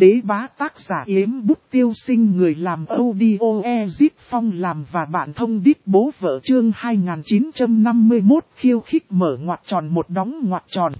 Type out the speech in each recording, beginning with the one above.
đế bá tác giả Yếm Bút Tiêu Sinh, người làm audio Ezip Phong làm và bạn thông đít bố vợ. Chương 2951 khiêu khích mở ngoặc tròn một đóng ngoặc tròn.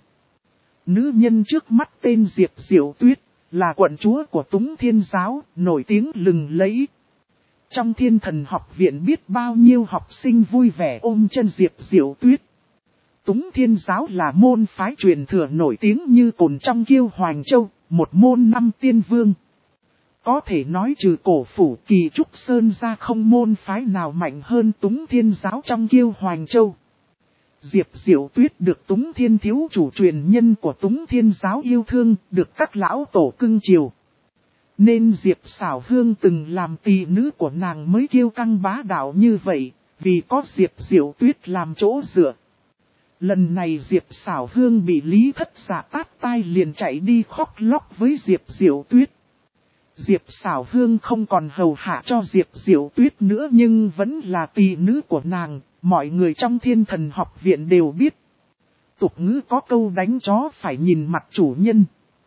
Nữ nhân trước mắt tên Diệp Diệu Tuyết, là quận chúa của Túng Thiên Giáo, nổi tiếng lừng lẫy. Trong Thiên Thần học viện biết bao nhiêu học sinh vui vẻ ôm chân Diệp Diệu Tuyết. Túng Thiên Giáo là môn phái truyền thừa nổi tiếng như cồn trong Kiêu Hoành Châu, một môn 5 tiên vương. Có thể nói trừ Cổ Phủ Kỳ Trúc Sơn ra không môn phái nào mạnh hơn Túng Thiên Giáo trong Kiêu Hoành Châu. Diệp Diệu Tuyết được Túng Thiên thiếu chủ truyền nhân của Túng Thiên Giáo yêu thương, được các lão tổ cưng chiều. Nên Diệp Xảo Hương từng làm tỳ nữ của nàng mới kiêu căng bá đạo như vậy, vì có Diệp Diệu Tuyết làm chỗ dựa. Lần này Diệp Xảo Hương bị Lý Thất Dạ tát tai liền chạy đi khóc lóc với Diệp Diệu Tuyết. Diệp Xảo Hương không còn hầu hạ cho Diệp Diệu Tuyết nữa nhưng vẫn là tỳ nữ của nàng, mọi người trong Thiên Thần học viện đều biết. Tục ngữ có câu đánh chó phải nhìn mặt chủ nhân.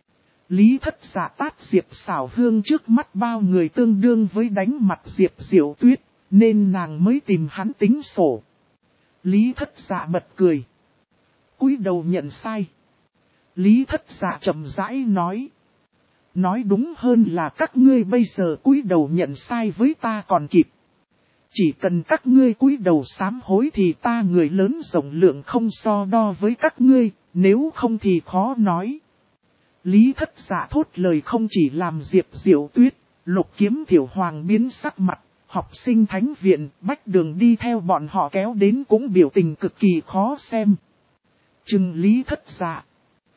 Lý Thất Dạ tát Diệp Xảo Hương trước mắt bao người tương đương với đánh mặt Diệp Diệu Tuyết, nên nàng mới tìm hắn tính sổ. Lý Thất Dạ bật cười, cúi đầu nhận sai. Lý Thất Dạ chậm rãi nói. Nói đúng hơn là các ngươi bây giờ cúi đầu nhận sai với ta còn kịp. Chỉ cần các ngươi cúi đầu sám hối thì ta người lớn rộng lượng không so đo với các ngươi, nếu không thì khó nói. Lý Thất Dạ thốt lời không chỉ làm Diệp Diệu Tuyết, Lục Kiếm Thiểu Hoàng biến sắc mặt, học sinh thánh viện, Bách Đường đi theo bọn họ kéo đến cũng biểu tình cực kỳ khó xem. Chừng Lý Thất Dạ.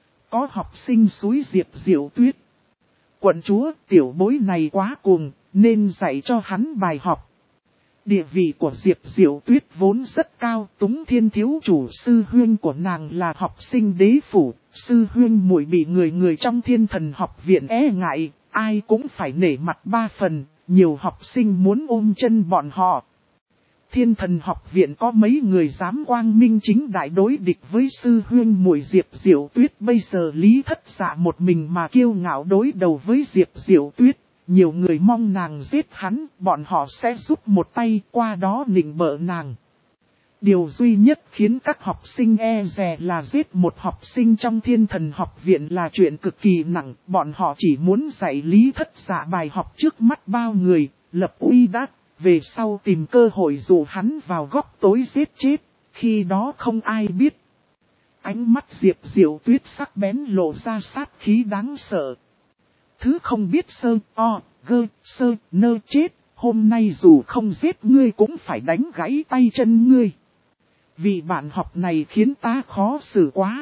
Có học sinh xúi Diệp Diệu Tuyết. Quận chúa, tiểu bối này quá cuồng, nên dạy cho hắn bài học. Địa vị của Diệp Diệu Tuyết vốn rất cao, Túng Thiên thiếu chủ sư huynh của nàng là học sinh đế phủ, sư huynh muội bị người trong Thiên Thần học viện e ngại, ai cũng phải nể mặt 3 phần, nhiều học sinh muốn ôm chân bọn họ. Thiên Thần học viện có mấy người dám quang minh chính đại đối địch với sư huynh muội Diệp Diệu Tuyết, bây giờ Lý Thất Dạ một mình mà kiêu ngạo đối đầu với Diệp Diệu Tuyết. Nhiều người mong nàng giết hắn, bọn họ sẽ giúp một tay qua đó nịnh bợ nàng. Điều duy nhất khiến các học sinh e dè là giết một học sinh trong Thiên Thần học viện là chuyện cực kỳ nặng. Bọn họ chỉ muốn dạy Lý Thất Dạ bài học trước mắt bao người, lập uy đát, về sau tìm cơ hội dụ hắn vào góc tối giết chết, khi đó không ai biết. Ánh mắt Diệp Diệu Tuyết sắc bén lộ ra sát khí đáng sợ. Thứ không biết sơ, o, gơ, sơ, nơ chết, hôm nay dù không giết ngươi cũng phải đánh gãy tay chân ngươi. Vì bạn học này khiến ta khó xử quá.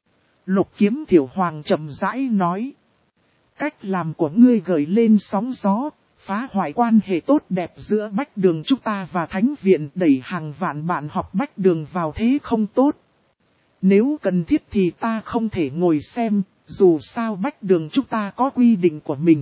Lục Kiếm Thiểu Hoàng chậm rãi nói. Cách làm của ngươi gợi lên sóng gió, phá hoại quan hệ tốt đẹp giữa Bách Đường chúng ta và Thánh Viện, đẩy hàng vạn bạn học Bách Đường vào thế không tốt. Nếu cần thiết thì ta không thể ngồi xem. Dù sao Bách Đường chúng ta có quy định của mình.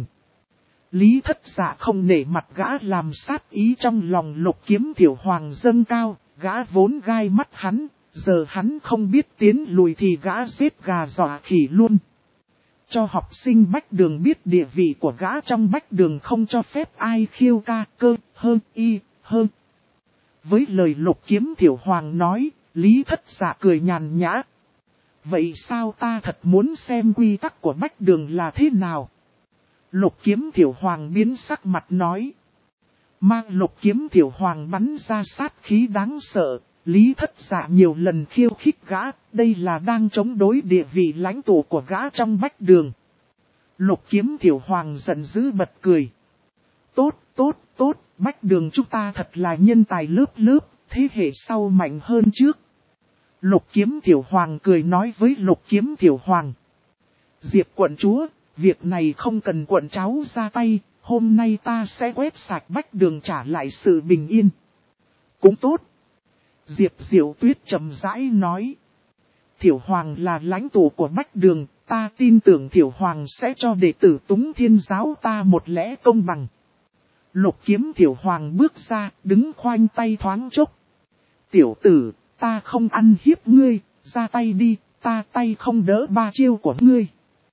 Lý Thất Dạ không nể mặt gã làm sát ý trong lòng Lục Kiếm Thiểu Hoàng dâng cao, gã vốn gai mắt hắn, giờ hắn không biết tiến lùi thì gã giết gà dọa khỉ luôn. Cho học sinh Bách Đường biết địa vị của gã trong Bách Đường không cho phép ai khiêu ca cơ hơn y hơn. Với lời Lục Kiếm Thiểu Hoàng nói, Lý Thất Dạ cười nhàn nhã. Vậy sao ta thật muốn xem quy tắc của Bách Đường là thế nào? Lục Kiếm Thiểu Hoàng biến sắc mặt nói. Mang Lục Kiếm Thiểu Hoàng bắn ra sát khí đáng sợ. Lý Thất Dạ nhiều lần khiêu khích gã, đây là đang chống đối địa vị lãnh tụ của gã trong Bách Đường. Lục Kiếm Thiểu Hoàng giận dữ bật cười. Tốt, tốt, tốt, Bách Đường chúng ta thật là nhân tài lớp lớp, thế hệ sau mạnh hơn trước. Lục Kiếm Thiểu Hoàng cười nói với Lục Kiếm Thiểu Hoàng. Diệp quận chúa, việc này không cần quận cháu ra tay, hôm nay ta sẽ quét sạch Bách Đường trả lại sự bình yên. Cũng tốt. Diệp Diệu Tuyết chậm rãi nói. Thiểu Hoàng là lãnh tụ của Bách Đường, ta tin tưởng Thiểu Hoàng sẽ cho đệ tử Túng Thiên Giáo ta một lẽ công bằng. Lục Kiếm Thiểu Hoàng bước ra, đứng khoanh tay thoáng chốc. Tiểu tử, ta không ăn hiếp ngươi, ra tay đi, ta tay không đỡ 3 chiêu của ngươi.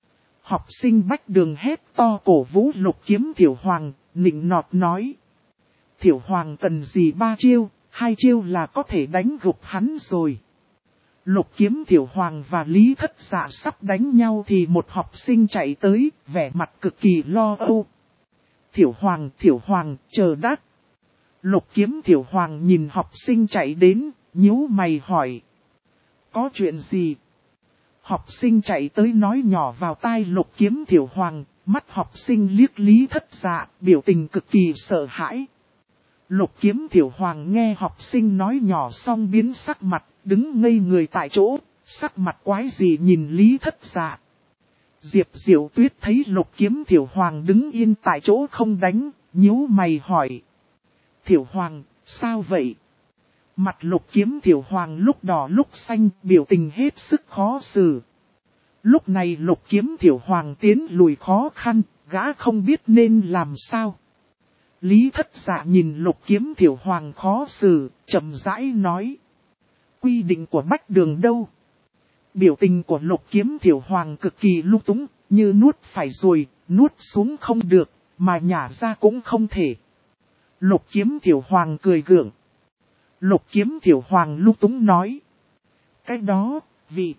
Học sinh Bách Đường hét to cổ vũ Lục Kiếm Thiểu Hoàng, nịnh nọt nói. Thiểu Hoàng cần gì 3 chiêu, 2 chiêu là có thể đánh gục hắn rồi. Lục Kiếm Thiểu Hoàng và Lý Thất Dạ sắp đánh nhau thì một học sinh chạy tới, vẻ mặt cực kỳ lo âu. Thiểu Hoàng, chờ đã. Lục Kiếm Thiểu Hoàng nhìn học sinh chạy đến, nhíu mày hỏi. Có chuyện gì? Học sinh chạy tới nói nhỏ vào tai Lục Kiếm Thiểu Hoàng, mắt học sinh liếc Lý Thất Dạ, biểu tình cực kỳ sợ hãi. Lục Kiếm Thiểu Hoàng nghe học sinh nói nhỏ xong biến sắc mặt, đứng ngây người tại chỗ, sắc mặt quái gì nhìn Lý Thất Dạ. Diệp Diệu Tuyết thấy Lục Kiếm Thiểu Hoàng đứng yên tại chỗ không đánh, nhíu mày hỏi. Thiểu Hoàng, sao vậy? Mặt Lục Kiếm Thiểu Hoàng lúc đỏ lúc xanh, biểu tình hết sức khó xử. Lúc này Lục Kiếm Thiểu Hoàng tiến lùi khó khăn, gã không biết nên làm sao. Lý Thất Dạ nhìn Lục Kiếm Thiểu Hoàng khó xử, chậm rãi nói. Quy định của Bách Đường đâu? Biểu tình của Lục Kiếm Thiểu Hoàng cực kỳ lung túng, như nuốt phải rồi, nuốt xuống không được, mà nhả ra cũng không thể. Lục Kiếm Thiểu Hoàng cười gượng. Lục Kiếm Thiểu Hoàng lung túng nói. Cái đó, vì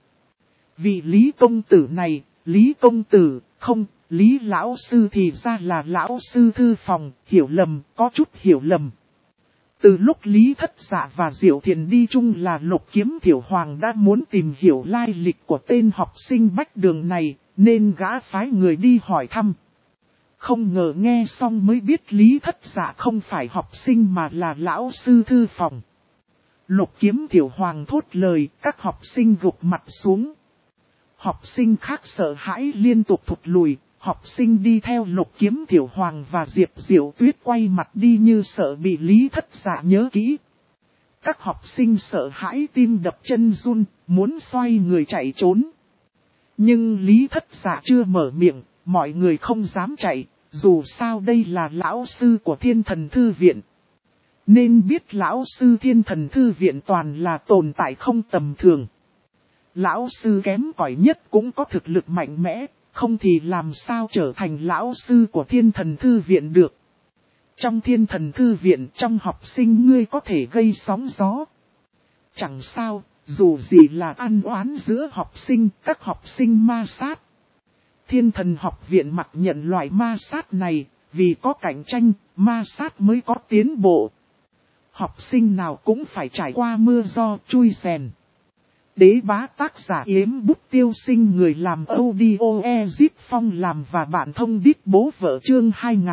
Lý công tử này, Lý công tử, không, Lý lão sư thì ra là lão sư thư phòng, hiểu lầm, có chút hiểu lầm. Từ lúc Lý Thất Dạ và Diệu Thiền đi chung là Lục Kiếm Thiểu Hoàng đã muốn tìm hiểu lai lịch của tên học sinh Bách Đường này, nên gã phái người đi hỏi thăm. Không ngờ nghe xong mới biết Lý Thất Dạ không phải học sinh mà là lão sư thư phòng. Lục Kiếm Thiểu Hoàng thốt lời, các học sinh gục mặt xuống. Học sinh khác sợ hãi liên tục thụt lùi, học sinh đi theo Lục Kiếm Thiểu Hoàng và Diệp Diệu Tuyết quay mặt đi như sợ bị Lý Thất Dạ nhớ kỹ. Các học sinh sợ hãi tim đập chân run, muốn xoay người chạy trốn. Nhưng Lý Thất Dạ chưa mở miệng, mọi người không dám chạy, dù sao đây là lão sư của Thiên Thần Thư Viện. Nên biết lão sư Thiên Thần Thư Viện toàn là tồn tại không tầm thường. Lão sư kém cỏi nhất cũng có thực lực mạnh mẽ, không thì làm sao trở thành lão sư của Thiên Thần Thư Viện được. Trong Thiên Thần Thư Viện trong học sinh ngươi có thể gây sóng gió. Chẳng sao, dù gì là ăn oán giữa học sinh, các học sinh ma sát. Thiên Thần Học Viện mặc nhận loại ma sát này, vì có cạnh tranh, ma sát mới có tiến bộ. Học sinh nào cũng phải trải qua mưa gió chui rèn. Đế Bá tác giả Yếm Bút Tiêu Sinh, người làm audio Ezip Phong làm và bạn thông đít bố vợ chương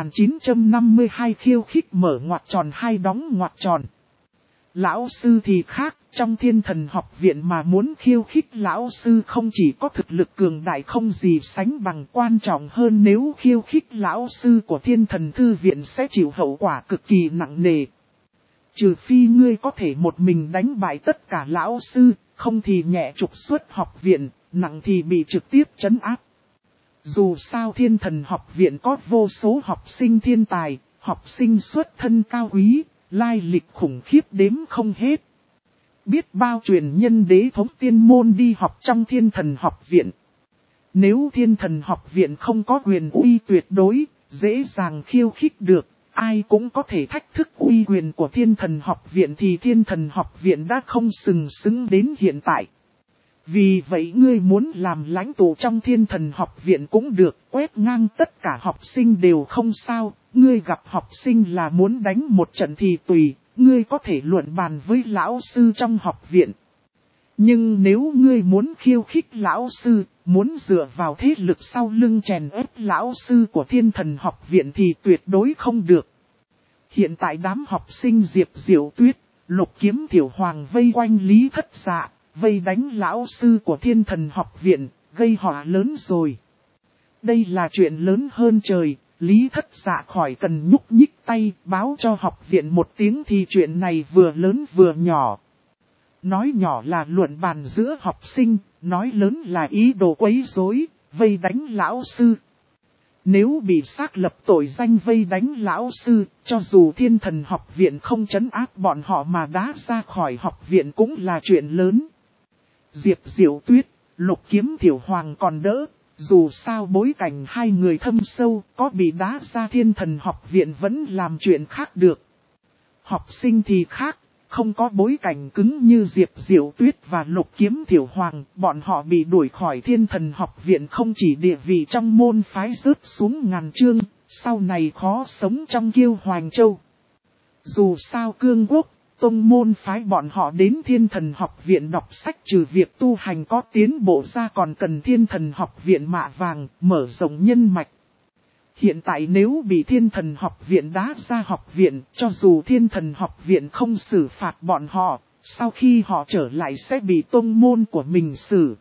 2952 khiêu khích mở ngoặc tròn hai đóng ngoặc tròn. Lão sư thì khác, trong Thiên Thần Học Viện mà muốn khiêu khích lão sư không chỉ có thực lực cường đại không gì sánh bằng, quan trọng hơn nếu khiêu khích lão sư của Thiên Thần Thư Viện sẽ chịu hậu quả cực kỳ nặng nề. Trừ phi ngươi có thể một mình đánh bại tất cả lão sư, không thì nhẹ trục xuất học viện, nặng thì bị trực tiếp trấn áp. Dù sao Thiên Thần Học Viện có vô số học sinh thiên tài, học sinh xuất thân cao quý, lai lịch khủng khiếp đếm không hết. Biết bao truyền nhân đế thống tiên môn đi học trong Thiên Thần Học Viện. Nếu Thiên Thần Học Viện không có quyền uy tuyệt đối, dễ dàng khiêu khích được, ai cũng có thể thách thức uy quyền của Thiên Thần Học Viện thì Thiên Thần Học Viện đã không sừng sững đến hiện tại. Vì vậy ngươi muốn làm lãnh tụ trong Thiên Thần Học Viện cũng được, quét ngang tất cả học sinh đều không sao, ngươi gặp học sinh là muốn đánh một trận thì tùy, ngươi có thể luận bàn với lão sư trong học viện. Nhưng nếu ngươi muốn khiêu khích lão sư, muốn dựa vào thế lực sau lưng chèn ép lão sư của Thiên Thần Học Viện thì tuyệt đối không được. Hiện tại đám học sinh Diệp Diệu Tuyết, Lục Kiếm Thiểu Hoàng vây quanh Lý Thất Dạ, vây đánh lão sư của Thiên Thần Học Viện, gây họa lớn rồi. Đây là chuyện lớn hơn trời, Lý Thất Dạ khỏi cần nhúc nhích tay báo cho học viện một tiếng thì chuyện này vừa lớn vừa nhỏ. Nói nhỏ là luận bàn giữa học sinh, nói lớn là ý đồ quấy rối, vây đánh lão sư. Nếu bị xác lập tội danh vây đánh lão sư, cho dù Thiên Thần Học Viện không trấn áp bọn họ mà đá ra khỏi học viện cũng là chuyện lớn. Diệp Diệu Tuyết, Lục Kiếm Thiểu Hoàng còn đỡ, Dù sao bối cảnh hai người thâm sâu, có bị đá ra Thiên Thần học viện vẫn làm chuyện khác được. Học sinh thì khác, không có bối cảnh cứng như Diệp Diệu Tuyết và Lục Kiếm Thiểu Hoàng, bọn họ bị đuổi khỏi Thiên Thần học viện không chỉ địa vị trong môn phái rớt xuống ngàn chương, sau này khó sống trong Kiêu Hoàng Châu. Dù sao cương quốc, tông môn phái bọn họ đến Thiên Thần học viện đọc sách, trừ việc tu hành có tiến bộ ra còn cần Thiên Thần học viện mạ vàng, mở rộng nhân mạch. Hiện tại nếu bị Thiên Thần học viện đá ra học viện, cho dù Thiên Thần học viện không xử phạt bọn họ, sau khi họ trở lại sẽ bị tông môn của mình xử.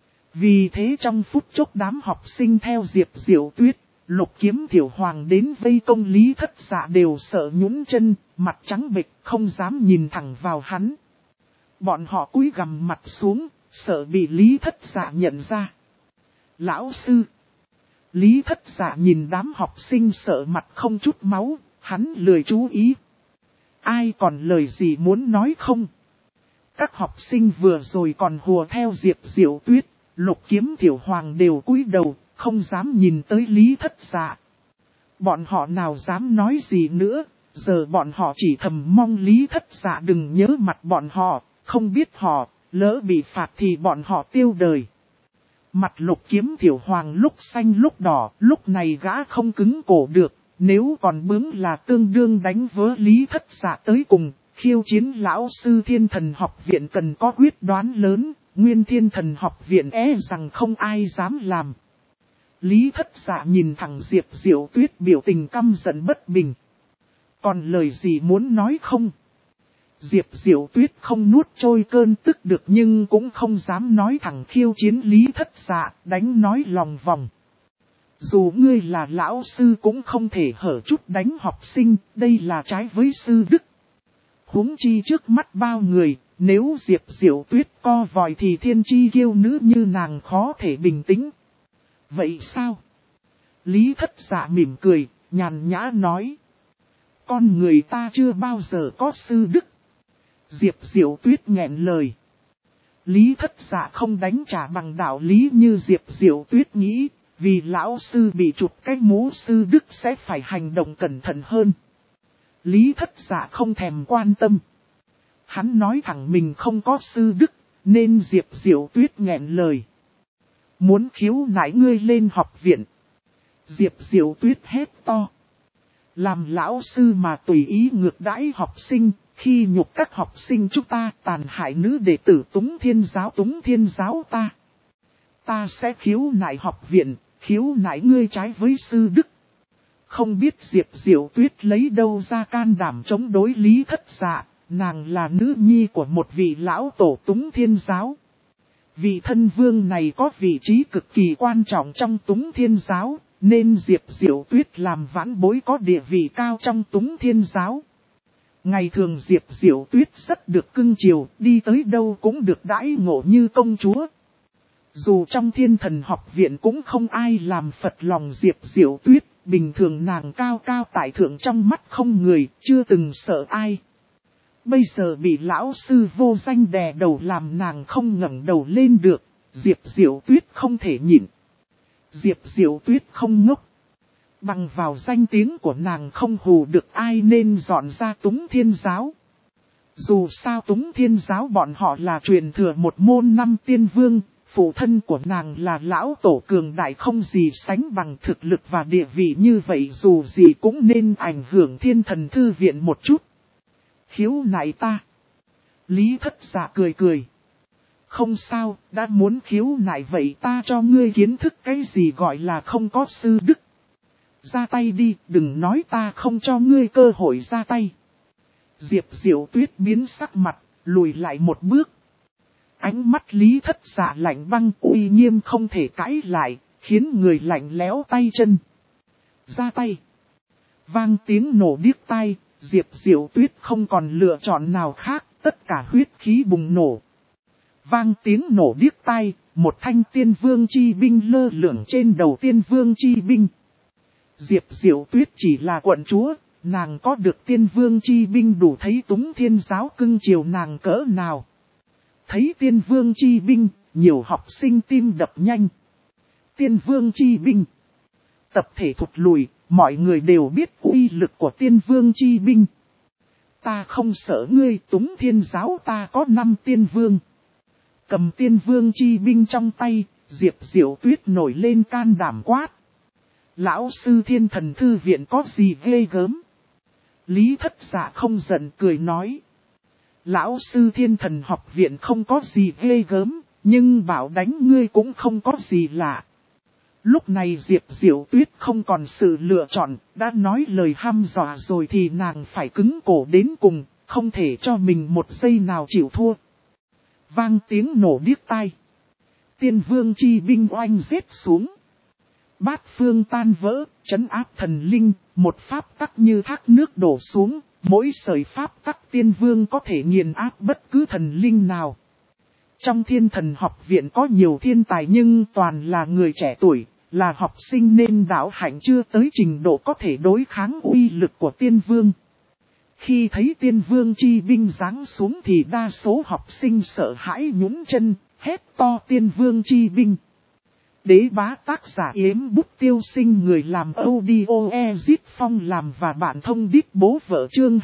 Vì thế trong phút chốc đám học sinh theo Diệp Diệu Tuyết, Lục Kiếm Thiểu Hoàng đến vây công Lý Thất Dạ đều sợ nhũn chân, mặt trắng bệch không dám nhìn thẳng vào hắn. Bọn họ cúi gằm mặt xuống, sợ bị Lý Thất Dạ nhận ra. Lão sư! Lý Thất Dạ nhìn đám học sinh sợ mặt không chút máu, hắn lười chú ý. Ai còn lời gì muốn nói không? Các học sinh vừa rồi còn hùa theo Diệp Diệu Tuyết, Lục Kiếm Thiểu Hoàng đều cúi đầu, không dám nhìn tới Lý Thất Dạ. Bọn họ nào dám nói gì nữa, giờ bọn họ chỉ thầm mong Lý Thất Dạ đừng nhớ mặt bọn họ, không biết họ, lỡ bị phạt thì bọn họ tiêu đời. Mặt Lục Kiếm Thiểu Hoàng lúc xanh lúc đỏ, lúc này gã không cứng cổ được, nếu còn bướng là tương đương đánh vỡ Lý Thất Dạ tới cùng, khiêu chiến lão sư Thiên Thần học viện cần có quyết đoán lớn, nguyên Thiên Thần học viện rằng không ai dám làm. Lý Thất Dạ nhìn thẳng Diệp Diệu Tuyết biểu tình căm giận bất bình. Còn lời gì muốn nói không? Diệp Diệu Tuyết không nuốt trôi cơn tức được nhưng cũng không dám nói thẳng khiêu chiến Lý Thất Dạ, đánh nói lòng vòng. Dù ngươi là lão sư cũng không thể hở chút đánh học sinh, đây là trái với sư đức. Huống chi trước mắt bao người, nếu Diệp Diệu Tuyết co vòi thì thiên chi kiêu nữ như nàng khó thể bình tĩnh. Vậy sao? Lý Thất Dạ mỉm cười, nhàn nhã nói. Con người ta chưa bao giờ có sư đức. Diệp Diệu Tuyết nghẹn lời. Lý Thất Dạ không đánh trả bằng đạo lý như Diệp Diệu Tuyết nghĩ, vì lão sư bị chụp cái mũ sư đức sẽ phải hành động cẩn thận hơn. Lý Thất Dạ không thèm quan tâm. Hắn nói thẳng mình không có sư đức, nên Diệp Diệu Tuyết nghẹn lời. Muốn khiếu nại ngươi lên học viện. Diệp Diệu Tuyết hét to. Làm lão sư mà tùy ý ngược đãi học sinh, khi nhục các học sinh chúng ta tàn hại nữ đệ tử Túng Thiên Giáo ta. Ta sẽ khiếu nại học viện, khiếu nại ngươi trái với sư đức. Không biết Diệp Diệu Tuyết lấy đâu ra can đảm chống đối Lý Thất Dạ, nàng là nữ nhi của một vị lão tổ Túng Thiên Giáo. Vị thân vương này có vị trí cực kỳ quan trọng trong Túng Thiên Giáo, nên Diệp Diệu Tuyết làm vãn bối có địa vị cao trong Túng Thiên Giáo. Ngày thường Diệp Diệu Tuyết rất được cưng chiều, đi tới đâu cũng được đãi ngộ như công chúa. Dù trong Thiên Thần học viện cũng không ai làm phật lòng Diệp Diệu Tuyết, bình thường nàng cao cao tại thượng trong mắt không người, chưa từng sợ ai. Bây giờ bị lão sư vô danh đè đầu làm nàng không ngẩng đầu lên được, Diệp Diệu Tuyết không thể nhịn. Diệp Diệu Tuyết không ngốc. Bằng vào danh tiếng của nàng không hù được ai nên dọn ra Túng Thiên Giáo. Dù sao Túng Thiên Giáo bọn họ là truyền thừa một môn 5 tiên vương, phụ thân của nàng là lão tổ cường đại không gì sánh bằng thực lực và địa vị như vậy, dù gì cũng nên ảnh hưởng Thiên Thần thư viện một chút. Khiếu nại ta. Lý Thất Dạ cười cười. Không sao, đã muốn khiếu nại vậy ta cho ngươi kiến thức cái gì gọi là không có sư đức. Ra tay đi, đừng nói ta không cho ngươi cơ hội ra tay. Diệp Diệu Tuyết biến sắc mặt, lùi lại một bước. Ánh mắt Lý Thất Dạ lạnh băng uy nghiêm không thể cãi lại, khiến người lạnh lẽo tay chân. Ra tay. Vang tiếng nổ điếc tai, Diệp Diệu Tuyết không còn lựa chọn nào khác, tất cả huyết khí bùng nổ. Vang tiếng nổ điếc tai, một thanh tiên vương chi binh lơ lửng trên đầu tiên vương chi binh. Diệp Diệu Tuyết chỉ là quận chúa, nàng có được tiên vương chi binh đủ thấy Túng Thiên Giáo cưng chiều nàng cỡ nào. Thấy tiên vương chi binh, nhiều học sinh tim đập nhanh. Tiên Vương Chi Binh. Tập thể thụt lùi, mọi người đều biết uy lực của Tiên Vương Chi Binh. Ta không sợ ngươi, Túng Thiên Giáo ta có 5 tiên vương. Cầm Tiên Vương Chi Binh trong tay, Diệp Diệu Tuyết nổi lên can đảm quát. Lão sư Thiên Thần Thư Viện có gì ghê gớm? Lý Thất Dạ không giận cười nói. Lão sư Thiên Thần Học Viện không có gì ghê gớm, nhưng bảo đánh ngươi cũng không có gì lạ. Lúc này Diệp Diệu Tuyết không còn sự lựa chọn, đã nói lời hăm dọa rồi thì nàng phải cứng cổ đến cùng, không thể cho mình một giây nào chịu thua. Vang tiếng nổ điếc tai. Tiên Vương Chi Binh oanh giết xuống. Bát phương tan vỡ, trấn áp thần linh, một pháp tắc như thác nước đổ xuống, mỗi sợi pháp tắc Tiên Vương có thể nghiền áp bất cứ thần linh nào. Trong Thiên Thần Học Viện có nhiều thiên tài nhưng toàn là người trẻ tuổi, là học sinh nên đạo hạnh chưa tới trình độ có thể đối kháng uy lực của Tiên Vương. Khi thấy Tiên Vương Chi Binh giáng xuống thì đa số học sinh sợ hãi nhún chân, hét to Tiên Vương Chi Binh. Đế bá tác giả Yếm Bút Tiêu Sinh người làm audio Ezit Phong làm và bạn thông đít bố vợ chương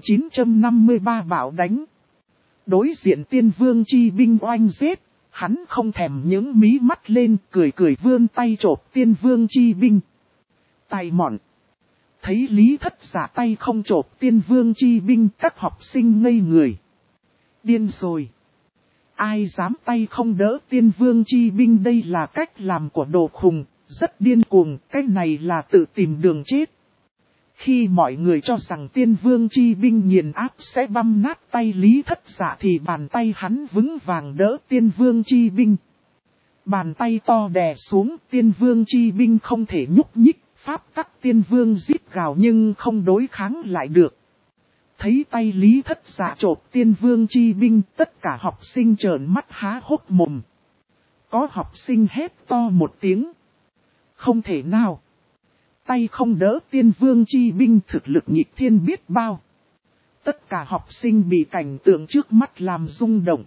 2953 bảo đánh. Đối diện Tiên Vương Chi Binh oanh giết, hắn không thèm những mí mắt lên cười cười vươn tay chộp Tiên Vương Chi Binh. Tài mọn. Thấy Lý Thất Giả tay không chộp Tiên Vương Chi Binh các học sinh ngây người. Điên rồi. Ai dám tay không đỡ Tiên Vương Chi Binh đây là cách làm của đồ khùng, rất điên cuồng, cái này là tự tìm đường chết. Khi mọi người cho rằng Tiên Vương Chi Binh nghiền áp sẽ băm nát tay Lý Thất Giả thì bàn tay hắn vững vàng đỡ Tiên Vương Chi Binh. Bàn tay to đè xuống Tiên Vương Chi Binh không thể nhúc nhích, pháp tắc Tiên Vương giết gào nhưng không đối kháng lại được. Thấy tay Lý Thất Giả chộp Tiên Vương Chi Binh tất cả học sinh trợn mắt há hốc mồm. Có học sinh hét to một tiếng. Không thể nào. Tay không đỡ Tiên Vương Chi Binh thực lực nghịch thiên biết bao. Tất cả học sinh bị cảnh tượng trước mắt làm rung động.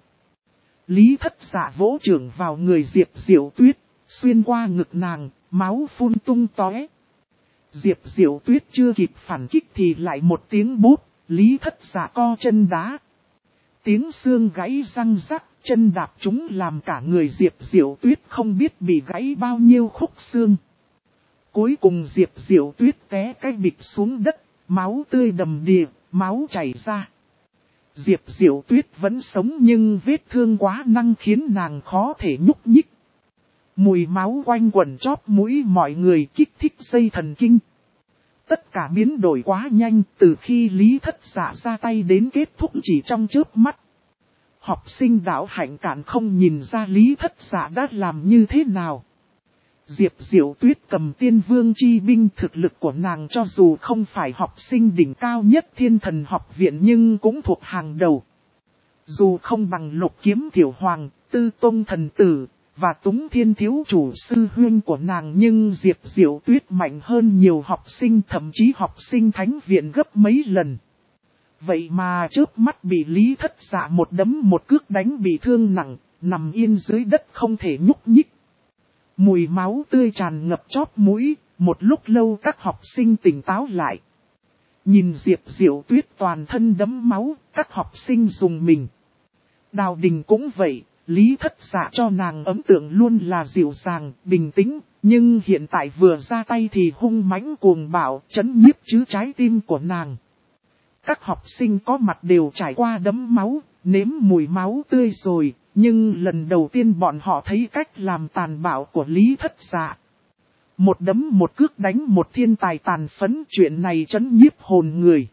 Lý Thất Giả vỗ chưởng vào người Diệp Diệu Tuyết, xuyên qua ngực nàng, máu phun tung tóe. Diệp Diệu Tuyết chưa kịp phản kích thì lại một tiếng bốp, Lý Thất Giả co chân đá. Tiếng xương gãy răng rắc, chân đạp chúng làm cả người Diệp Diệu Tuyết không biết bị gãy bao nhiêu khúc xương. Cuối cùng Diệp Diệu Tuyết té cái bịch xuống đất, máu tươi đầm đìa, máu chảy ra. Diệp Diệu Tuyết vẫn sống nhưng vết thương quá năng khiến nàng khó thể nhúc nhích. Mùi máu quanh quẩn chóp mũi mọi người kích thích dây thần kinh. Tất cả biến đổi quá nhanh từ khi Lý Thất Giả ra tay đến kết thúc chỉ trong chớp mắt. Học sinh đạo hạnh cạn không nhìn ra Lý Thất Giả đã làm như thế nào. Diệp Diệu Tuyết cầm Tiên Vương Chi Binh thực lực của nàng cho dù không phải học sinh đỉnh cao nhất Thiên Thần Học Viện nhưng cũng thuộc hàng đầu. Dù không bằng Lục Kiếm Tiểu Hoàng, Tư Tông Thần Tử và Túng Thiên Thiếu Chủ sư huynh của nàng nhưng Diệp Diệu Tuyết mạnh hơn nhiều học sinh thậm chí học sinh Thánh Viện gấp mấy lần. Vậy mà chớp mắt bị Lý Thất Giả một đấm một cước đánh bị thương nặng, nằm yên dưới đất không thể nhúc nhích. Mùi máu tươi tràn ngập chóp mũi, một lúc lâu các học sinh tỉnh táo lại. Nhìn Diệp Diệu Tuyết toàn thân đẫm máu, các học sinh dùng mình. Đào Đình cũng vậy, Lý Thất Giả cho nàng ấn tượng luôn là dịu dàng, bình tĩnh, nhưng hiện tại vừa ra tay thì hung mãnh cuồng bạo, chấn nhiếp chứ trái tim của nàng. Các học sinh có mặt đều trải qua đẫm máu, nếm mùi máu tươi rồi, nhưng lần đầu tiên bọn họ thấy cách làm tàn bạo của Lý Thất Giả. Một đấm một cước đánh một thiên tài tàn phấn, chuyện này chấn nhiếp hồn người.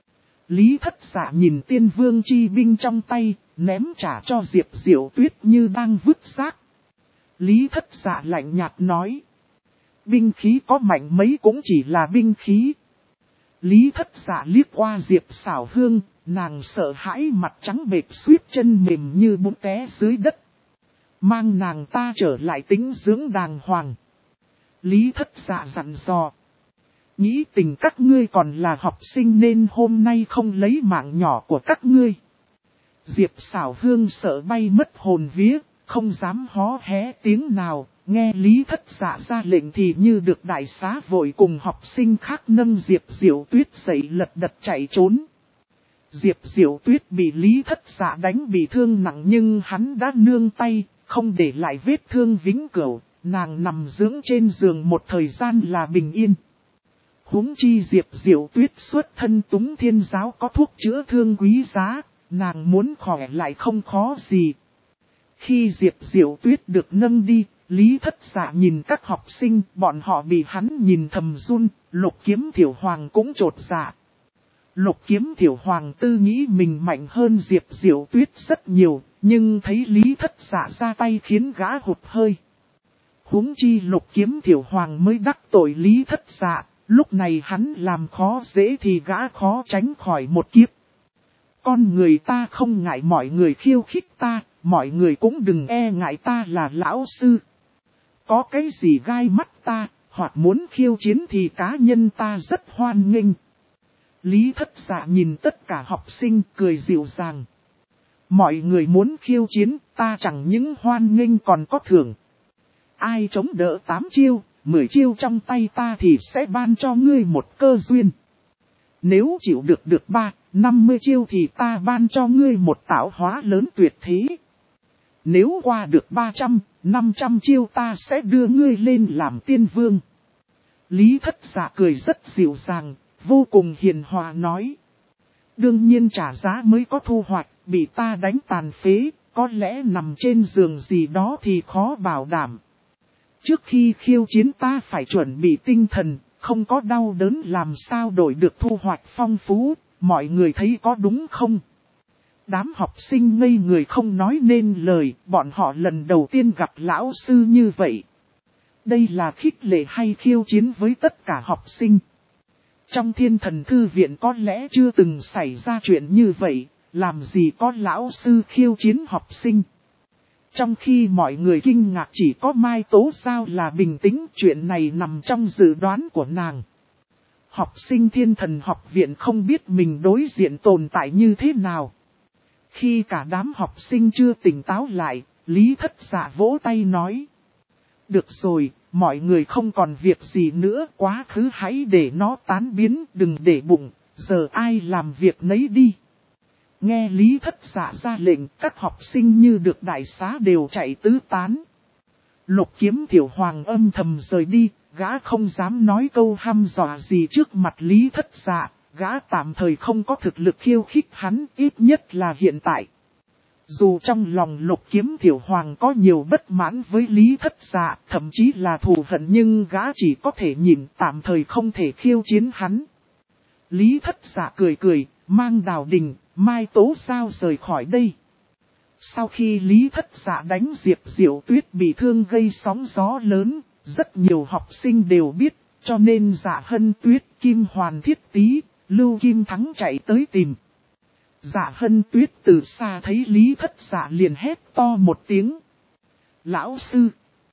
Lý Thất Giả nhìn Tiên Vương Chi Binh trong tay, ném trả cho Diệp Diệu Tuyết như đang vứt rác. Lý Thất Giả lạnh nhạt nói. Binh khí có mạnh mấy cũng chỉ là binh khí. Lý Thất Giả liếc qua Diệp Xảo Hương, nàng sợ hãi mặt trắng bệch suýt chân mềm như bún té dưới đất. Mang nàng ta trở lại tĩnh dưỡng đàng hoàng. Lý Thất Giả dặn dò. Nghĩ tình các ngươi còn là học sinh nên hôm nay không lấy mạng nhỏ của các ngươi. Diệp Xảo Hương sợ bay mất hồn vía, không dám hó hé tiếng nào, Nghe Lý Thất Dạ ra lệnh thì như được đại xá vội cùng học sinh khác nâng Diệp Diệu Tuyết dậy lật đật chạy trốn. Diệp Diệu Tuyết bị Lý Thất Dạ đánh bị thương nặng nhưng hắn đã nương tay, không để lại vết thương vĩnh cửu, nàng nằm dưỡng trên giường một thời gian là bình yên. Huống chi Diệp Diệu Tuyết xuất thân Túng Thiên Giáo có thuốc chữa thương quý giá, nàng muốn khỏe lại không khó gì. Khi Diệp Diệu Tuyết được nâng đi, Lý Thất Dạ nhìn các học sinh, bọn họ bị hắn nhìn thầm run, Lục Kiếm Thiểu Hoàng cũng trột dạ. Lục Kiếm Thiểu Hoàng tư nghĩ mình mạnh hơn Diệp Diệu Tuyết rất nhiều, nhưng thấy Lý Thất Dạ ra tay khiến gã hụt hơi. Huống chi Lục Kiếm Thiểu Hoàng mới đắc tội Lý Thất Dạ, lúc này hắn làm khó dễ thì gã khó tránh khỏi một kiếp. Con người ta không ngại mọi người khiêu khích ta, mọi người cũng đừng e ngại ta là lão sư. Có cái gì gai mắt ta, hoặc muốn khiêu chiến thì cá nhân ta rất hoan nghênh. Lý Thất Dạ nhìn tất cả học sinh cười dịu dàng. Mọi người muốn khiêu chiến, ta chẳng những hoan nghênh còn có thưởng. Ai chống đỡ 8 chiêu, 10 chiêu trong tay ta thì sẽ ban cho ngươi một cơ duyên. Nếu chịu được 50 chiêu thì ta ban cho ngươi một tạo hóa lớn tuyệt thế. Nếu qua được 500 chiêu ta sẽ đưa ngươi lên làm tiên vương. Lý Thất Dạ cười rất dịu dàng, vô cùng hiền hòa nói. Đương nhiên trả giá mới có thu hoạch, bị ta đánh tàn phế, có lẽ nằm trên giường gì đó thì khó bảo đảm. Trước khi khiêu chiến ta phải chuẩn bị tinh thần, không có đau đớn làm sao đổi được thu hoạch phong phú, mọi người thấy có đúng không? Đám học sinh ngây người không nói nên lời, bọn họ lần đầu tiên gặp lão sư như vậy. Đây là khích lệ hay khiêu chiến với tất cả học sinh? Trong Thiên Thần Thư Viện có lẽ chưa từng xảy ra chuyện như vậy, làm gì có lão sư khiêu chiến học sinh. Trong khi mọi người kinh ngạc chỉ có Mai Tố Giao là bình tĩnh, chuyện này nằm trong dự đoán của nàng. Học sinh Thiên Thần Học Viện không biết mình đối diện tồn tại như thế nào. Khi cả đám học sinh chưa tỉnh táo lại, Lý Thất Dạ vỗ tay nói. Được rồi, mọi người không còn việc gì nữa, quá khứ hãy để nó tán biến, đừng để bụng, giờ ai làm việc nấy đi. Nghe Lý Thất Dạ ra lệnh, các học sinh như được đại xá đều chạy tứ tán. Lục Kiếm Thiểu Hoàng âm thầm rời đi, gã không dám nói câu hăm dọa gì trước mặt Lý Thất Dạ, gã tạm thời không có thực lực khiêu khích hắn, ít nhất là hiện tại. Dù trong lòng Lục Kiếm Thiểu Hoàng có nhiều bất mãn với Lý Thất Dạ, thậm chí là thù hận, nhưng gã chỉ có thể nhìn, tạm thời không thể khiêu chiến hắn. Lý Thất Dạ cười cười, mang Đào Đình, Mai Tố Giao rời khỏi đây. Sau khi Lý Thất Dạ đánh Diệp Diệu Tuyết bị thương gây sóng gió lớn, rất nhiều học sinh đều biết, cho nên Dạ Hân Tuyết, Kim Hoàn Thiết Tý, Lưu Kim Thắng chạy tới tìm. Dạ Hân Tuyết từ xa thấy Lý Thất Dạ liền hét to một tiếng. Lão sư!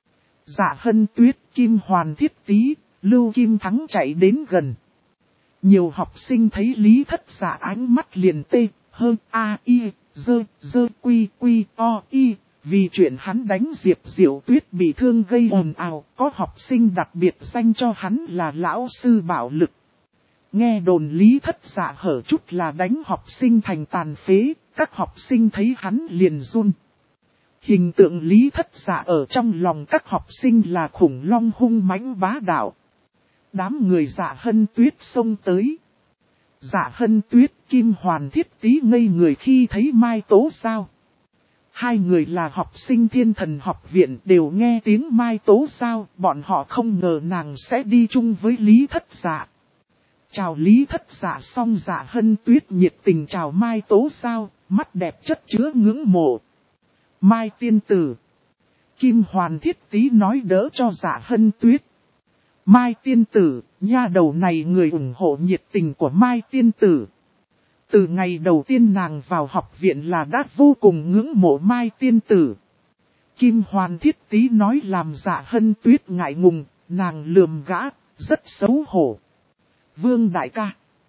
Dạ Hân Tuyết, Kim Hoàn Thiết Tý, Lưu Kim Thắng chạy đến gần. Nhiều học sinh thấy Lý Thất Dạ ánh mắt liền tê, hơn a i, dơ quy o i, vì chuyện hắn đánh Diệp Diệu Tuyết bị thương gây ồn ào, có học sinh đặc biệt danh cho hắn là lão sư bạo lực. Nghe đồn Lý Thất Dạ hở chút là đánh học sinh thành tàn phế, các học sinh thấy hắn liền run. Hình tượng Lý Thất Dạ ở trong lòng các học sinh là khủng long hung mãnh bá đạo. Đám người Dạ Hân Tuyết xông tới. Dạ Hân Tuyết, Kim Hoàn Thiết Tý ngây người khi thấy Mai Tố Giao. Hai người là học sinh Thiên Thần Học Viện đều nghe tiếng Mai Tố Giao, bọn họ không ngờ nàng sẽ đi chung với Lý Thất Dạ. Chào Lý Thất Dạ xong, Dạ Hân Tuyết nhiệt tình chào Mai Tố Giao, mắt đẹp chất chứa ngưỡng mộ. Mai tiên tử. Kim Hoàn Thiết Tý nói đỡ cho Dạ Hân Tuyết. Mai tiên tử, nha đầu này người ủng hộ nhiệt tình của Mai tiên tử. Từ ngày đầu tiên nàng vào học viện là đã vô cùng ngưỡng mộ Mai tiên tử. Kim Hoàn Thiết Tý nói làm Dạ Hân Tuyết ngại ngùng, nàng lườm gã, rất xấu hổ. Vương đại ca.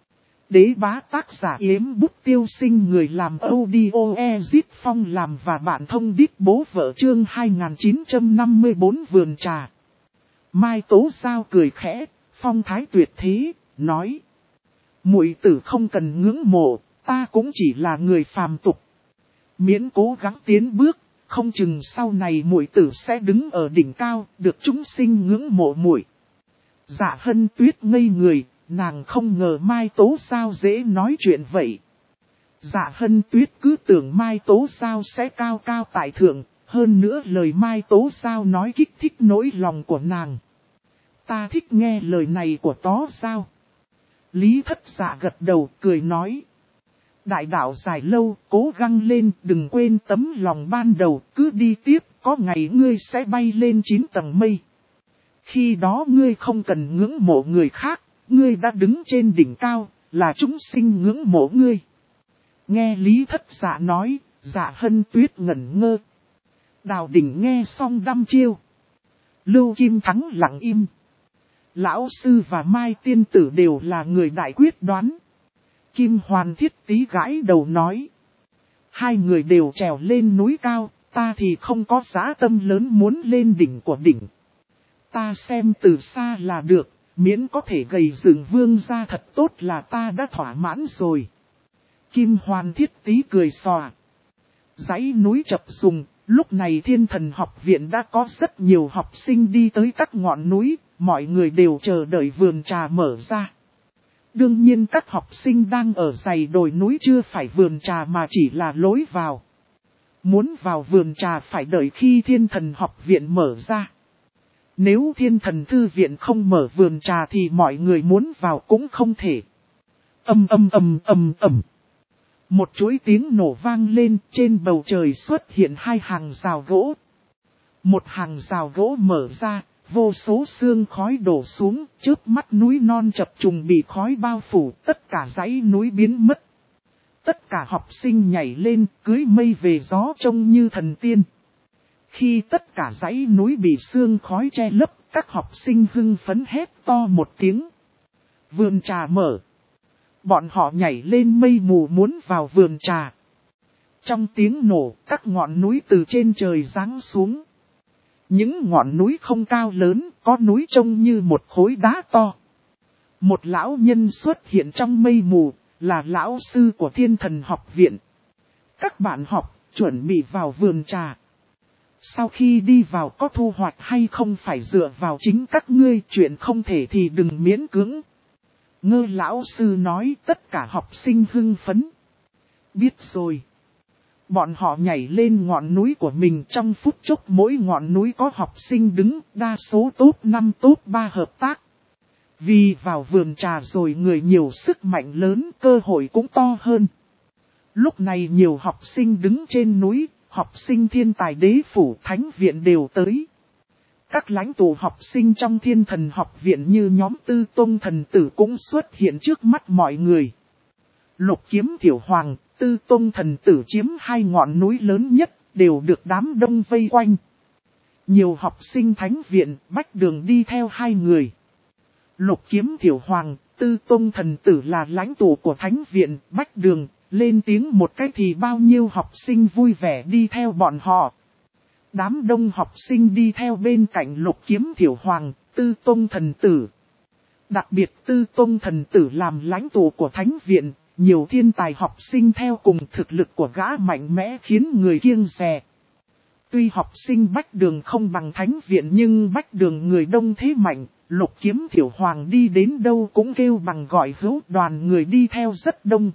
Đế bá tác giả Yếm Bút Tiêu Sinh, người làm audio Ezit Phong làm và bạn thông đít bố vợ, chương 2954 vườn trà. Mai Tố Giao cười khẽ, phong thái tuyệt thế, nói. Muội tử không cần ngưỡng mộ, ta cũng chỉ là người phàm tục. Miễn cố gắng tiến bước, không chừng sau này muội tử sẽ đứng ở đỉnh cao, được chúng sinh ngưỡng mộ muội. Dạ Hân Tuyết ngây người, nàng không ngờ Mai Tố Giao dễ nói chuyện vậy. Dạ Hân Tuyết cứ tưởng Mai Tố Giao sẽ cao cao tại thượng, hơn nữa lời Mai Tố Giao nói kích thích nỗi lòng của nàng. Ta thích nghe lời này của Tố Giao. Lý Thất Dạ gật đầu cười nói. Đại đạo dài lâu, cố gắng lên, đừng quên tấm lòng ban đầu, cứ đi tiếp, có ngày ngươi sẽ bay lên 9 tầng mây. Khi đó ngươi không cần ngưỡng mộ người khác, ngươi đã đứng trên đỉnh cao, là chúng sinh ngưỡng mộ ngươi. Nghe Lý Thất Dạ nói, Dạ Hân Tuyết ngẩn ngơ. Đào Đỉnh nghe xong đăm chiêu. Lưu Kim Thắng lặng im. Lão sư và Mai Tiên Tử đều là người đại quyết đoán. Kim Hoàn Thiết Tý gãi đầu nói. Hai người đều trèo lên núi cao, ta thì không có dã tâm lớn muốn lên đỉnh của đỉnh. Ta xem từ xa là được, miễn có thể gầy dựng vương ra thật tốt là ta đã thỏa mãn rồi. Kim Hoàn Thiết Tý cười xòa. Dãy núi chập sùng, lúc này Thiên Thần học viện đã có rất nhiều học sinh đi tới các ngọn núi, mọi người đều chờ đợi vườn trà mở ra. Đương nhiên các học sinh đang ở dãy đồi núi chưa phải vườn trà mà chỉ là lối vào. Muốn vào vườn trà phải đợi khi Thiên Thần học viện mở ra. Nếu Thiên Thần thư viện không mở vườn trà thì mọi người muốn vào cũng không thể. Ầm. Một chuỗi tiếng nổ vang lên, trên bầu trời xuất hiện hai hàng rào gỗ. Một hàng rào gỗ mở ra, vô số sương khói đổ xuống, trước mắt núi non chập trùng bị khói bao phủ, tất cả dãy núi biến mất. Tất cả học sinh nhảy lên, cưỡi mây về gió trông như thần tiên. Khi tất cả dãy núi bị sương khói che lấp, các học sinh hưng phấn hét to một tiếng. Vườn trà mở. Bọn họ nhảy lên mây mù muốn vào vườn trà. Trong tiếng nổ, các ngọn núi từ trên trời giáng xuống. Những ngọn núi không cao lớn, có núi trông như một khối đá to. Một lão nhân xuất hiện trong mây mù, là lão sư của Thiên Thần học viện. Các bạn học, chuẩn bị vào vườn trà. Sau khi đi vào có thu hoạch hay không phải dựa vào chính các ngươi, chuyện không thể thì đừng miễn cưỡng. Ngơ lão sư nói, tất cả học sinh hưng phấn. Biết rồi. Bọn họ nhảy lên ngọn núi của mình, trong phút chốc mỗi ngọn núi có học sinh đứng, đa số top 5 top 3 hợp tác. Vì vào vườn trà rồi người nhiều sức mạnh lớn, cơ hội cũng to hơn. Lúc này nhiều học sinh đứng trên núi, học sinh thiên tài đế phủ thánh viện đều tới. Các lãnh tụ học sinh trong Thiên Thần học viện như nhóm Tư Tông thần tử cũng xuất hiện trước mắt mọi người. Lục Kiếm Tiểu Hoàng, Tư Tông thần tử chiếm hai ngọn núi lớn nhất, đều được đám đông vây quanh. Nhiều học sinh thánh viện, Bách Đường đi theo hai người. Lục Kiếm Tiểu Hoàng, Tư Tông thần tử là lãnh tụ của thánh viện, Bách Đường, lên tiếng một cái thì bao nhiêu học sinh vui vẻ đi theo bọn họ. Đám đông học sinh đi theo bên cạnh Lục Kiếm Tiểu Hoàng, Tư Tông thần tử. Đặc biệt Tư Tông thần tử làm lãnh tụ của thánh viện, nhiều thiên tài học sinh theo cùng, thực lực của gã mạnh mẽ khiến người kiêng dè. Tuy học sinh Bách Đường không bằng thánh viện nhưng Bách Đường người đông thế mạnh, Lục Kiếm Tiểu Hoàng đi đến đâu cũng kêu bằng gọi hữu, đoàn người đi theo rất đông.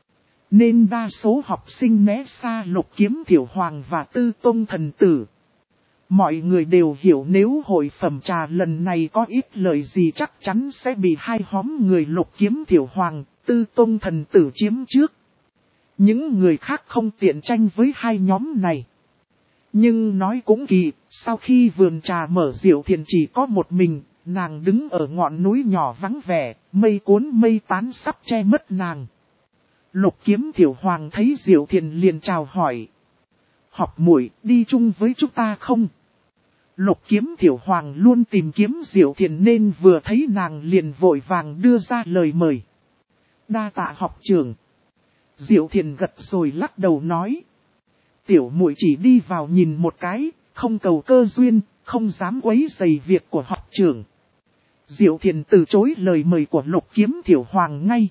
Nên đa số học sinh né xa Lục Kiếm Tiểu Hoàng và Tư Tông thần tử. Mọi người đều hiểu nếu hội phẩm trà lần này có ít lời gì chắc chắn sẽ bị hai nhóm người Lục Kiếm Tiểu Hoàng, Tư Tông thần tử chiếm trước. Những người khác không tiện tranh với hai nhóm này. Nhưng nói cũng kỳ, sau khi vườn trà mở Diệu Thiền chỉ có một mình, nàng đứng ở ngọn núi nhỏ vắng vẻ, mây cuốn mây tán sắp che mất nàng. Lục Kiếm Tiểu Hoàng thấy Diệu Thiền liền chào hỏi. Học muội đi chung với chúng ta không? Lục Kiếm Tiểu Hoàng luôn tìm kiếm Diệu Thiền nên vừa thấy nàng liền vội vàng đưa ra lời mời. đa tạ học trưởng. Diệu Thiền gật rồi lắc đầu nói. Tiểu muội chỉ đi vào nhìn một cái, không cầu cơ duyên, không dám quấy rầy việc của học trưởng. Diệu Thiền từ chối lời mời của Lục Kiếm Thiểu Hoàng ngay.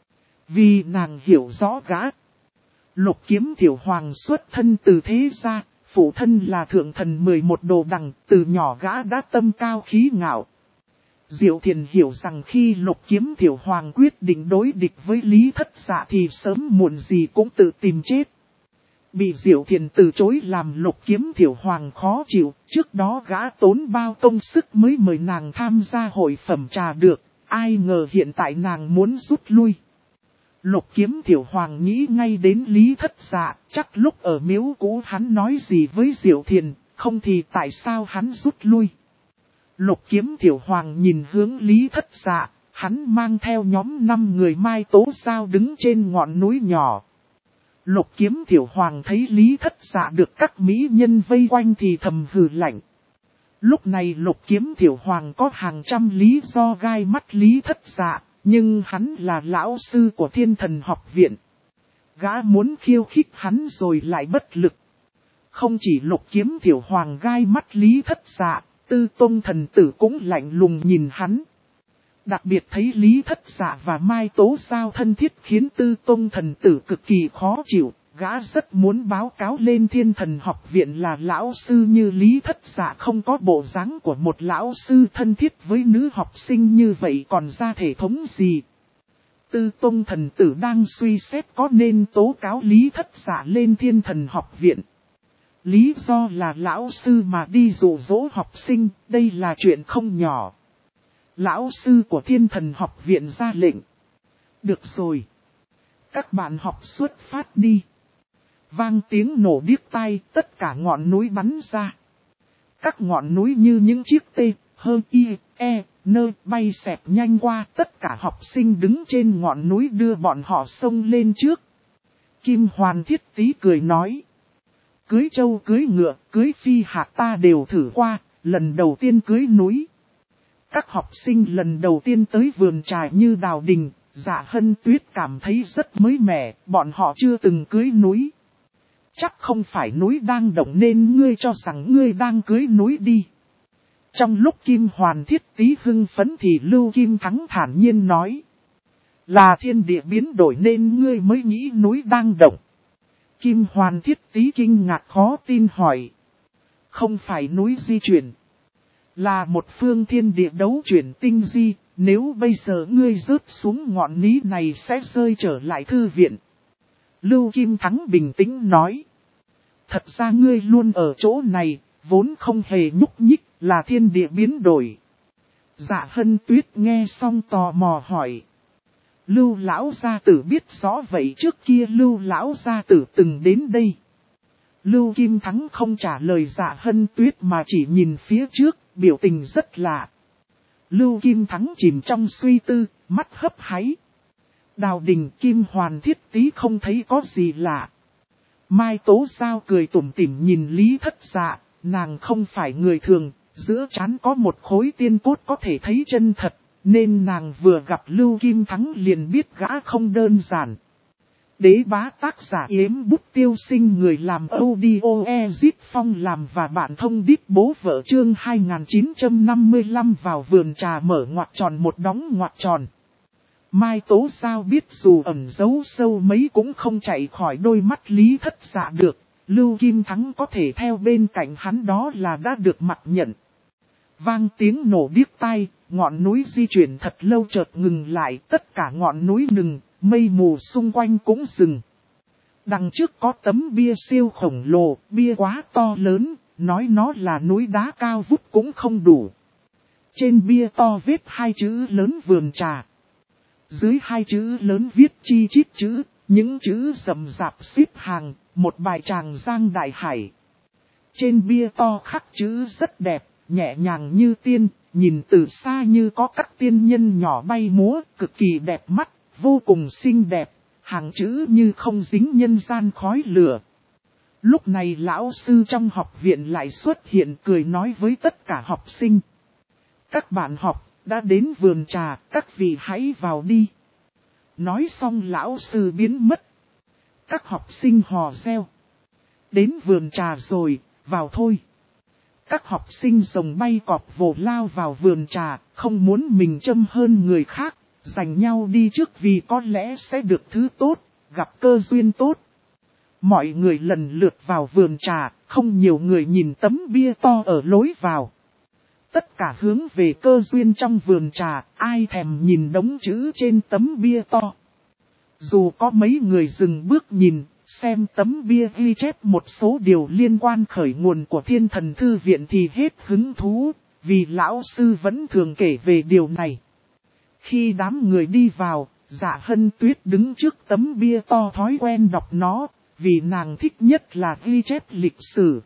Vì nàng hiểu rõ gã. Lục Kiếm Thiểu Hoàng xuất thân từ thế gia, phụ thân là thượng thần 11 đồ đằng, từ nhỏ gã đã tâm cao khí ngạo. Diệu Thiền hiểu rằng khi Lục Kiếm Thiểu Hoàng quyết định đối địch với Lý Thất Dạ thì sớm muộn gì cũng tự tìm chết. Bị Diệu Thiền từ chối làm Lục Kiếm Thiểu Hoàng khó chịu, trước đó gã tốn bao công sức mới mời nàng tham gia hội phẩm trà được, ai ngờ hiện tại nàng muốn rút lui. Lục Kiếm Thiểu Hoàng nghĩ ngay đến Lý Thất Dạ, chắc lúc ở miếu cũ hắn nói gì với Diệu Thiền, không thì tại sao hắn rút lui. Lục Kiếm Thiểu Hoàng nhìn hướng Lý Thất Dạ, hắn mang theo nhóm 5 người Mai Tố Giao đứng trên ngọn núi nhỏ. Lục Kiếm Thiểu Hoàng thấy Lý Thất Dạ được các mỹ nhân vây quanh thì thầm hừ lạnh. Lúc này Lục Kiếm Thiểu Hoàng có hàng trăm lý do gai mắt Lý Thất Dạ, nhưng hắn là lão sư của Thiên Thần Học Viện. Gã muốn khiêu khích hắn rồi lại bất lực. Không chỉ Lục Kiếm Thiểu Hoàng gai mắt Lý Thất Dạ, Tư Tông Thần Tử cũng lạnh lùng nhìn hắn. Đặc biệt thấy Lý Thất Dạ và Mai Tố Giao thân thiết khiến Tư Tông Thần Tử cực kỳ khó chịu. Gã rất muốn báo cáo lên Thiên Thần Học Viện là lão sư như Lý Thất Dạ không có bộ dáng của một lão sư thân thiết với nữ học sinh như vậy còn ra thể thống gì. Tư Tông Thần Tử đang suy xét có nên tố cáo Lý Thất Dạ lên Thiên Thần Học Viện. Lý do là lão sư mà đi dụ dỗ học sinh, đây là chuyện không nhỏ. Lão sư của Thiên Thần Học Viện ra lệnh. Được rồi. Các bạn học xuất phát đi. Vang tiếng nổ điếc tai, tất cả ngọn núi bắn ra. Các ngọn núi như những chiếc tê, hơ y, e, nơ bay xẹp nhanh qua. Tất cả học sinh đứng trên ngọn núi đưa bọn họ xông lên trước. Kim Hoàn Thiết Tý cười nói. Cưới trâu cưới ngựa, cưới phi hạc ta đều thử qua, lần đầu tiên cưới núi. Các học sinh lần đầu tiên tới vườn trà như Đào Đình, Dạ Hân Tuyết cảm thấy rất mới mẻ, bọn họ chưa từng cưới núi. Chắc không phải núi đang động nên ngươi cho rằng ngươi đang cưới núi đi. Trong lúc Kim Hoàn Thiết Tý hưng phấn thì Lưu Kim Thắng thản nhiên nói. Là thiên địa biến đổi nên ngươi mới nghĩ núi đang động. Kim Hoàn Thiết Tý kinh ngạc khó tin hỏi. Không phải núi di chuyển. Là một phương thiên địa đấu chuyển tinh di, nếu bây giờ ngươi rớt xuống ngọn núi này sẽ rơi trở lại thư viện. Lưu Kim Thắng bình tĩnh nói. Thật ra ngươi luôn ở chỗ này, vốn không hề nhúc nhích, là thiên địa biến đổi. Dạ Hân Tuyết nghe xong tò mò hỏi. Lưu lão gia tử biết rõ vậy trước kia Lưu lão gia tử từng đến đây. Lưu Kim Thắng không trả lời Dạ Hân Tuyết mà chỉ nhìn phía trước, biểu tình rất lạ. Lưu Kim Thắng chìm trong suy tư, mắt hấp háy. Đào Đình Kim Hoàn Thiết Tý không thấy có gì lạ. Mai Tố Giao cười tủm tỉm nhìn Lý Thất Dạ, nàng không phải người thường, giữa trán có một khối tiên cốt có thể thấy chân thật, nên nàng vừa gặp Lưu Kim Thắng liền biết gã không đơn giản. Đế bá tác giả Yếm Bút Tiêu Sinh người làm audio Ezit Phong làm và bạn thông điệp bố vợ chương 2955 vào vườn trà mở ngoặc tròn một đóng ngoặc tròn. Mai Tố Giao biết dù ẩn giấu sâu mấy cũng không chạy khỏi đôi mắt Lý Thất Dạ được, Lưu Kim Thắng có thể theo bên cạnh hắn đó là đã được mặc nhận. Vang tiếng nổ điếc tai, ngọn núi di chuyển thật lâu chợt ngừng lại, tất cả ngọn núi ngừng, mây mù xung quanh cũng dừng. Đằng trước có tấm bia siêu khổng lồ, bia quá to lớn, nói nó là núi đá cao vút cũng không đủ. Trên bia to viết 2 chữ lớn vườn trà. Dưới 2 chữ lớn viết chi chít chữ, những chữ rậm rạp xếp hàng, một bài tràng giang đại hải. Trên bia to khắc chữ rất đẹp, nhẹ nhàng như tiên, nhìn từ xa như có các tiên nhân nhỏ bay múa, cực kỳ đẹp mắt, vô cùng xinh đẹp, hàng chữ như không dính nhân gian khói lửa. Lúc này lão sư trong học viện lại xuất hiện cười nói với tất cả học sinh. Các bạn học, đã đến vườn trà, các vị hãy vào đi. Nói xong lão sư biến mất. Các học sinh hò reo. Đến vườn trà rồi, vào thôi. Các học sinh rồng bay cọp vồ lao vào vườn trà, không muốn mình châm hơn người khác, giành nhau đi trước vì có lẽ sẽ được thứ tốt, gặp cơ duyên tốt. Mọi người lần lượt vào vườn trà, không nhiều người nhìn tấm bia to ở lối vào. Tất cả hướng về cơ duyên trong vườn trà, ai thèm nhìn đống chữ trên tấm bia to. Dù có mấy người dừng bước nhìn, xem tấm bia ghi chép một số điều liên quan khởi nguồn của Thiên Thần Thư Viện thì hết hứng thú, vì lão sư vẫn thường kể về điều này. Khi đám người đi vào, Dạ Hân Tuyết đứng trước tấm bia to thói quen đọc nó, vì nàng thích nhất là ghi chép lịch sử.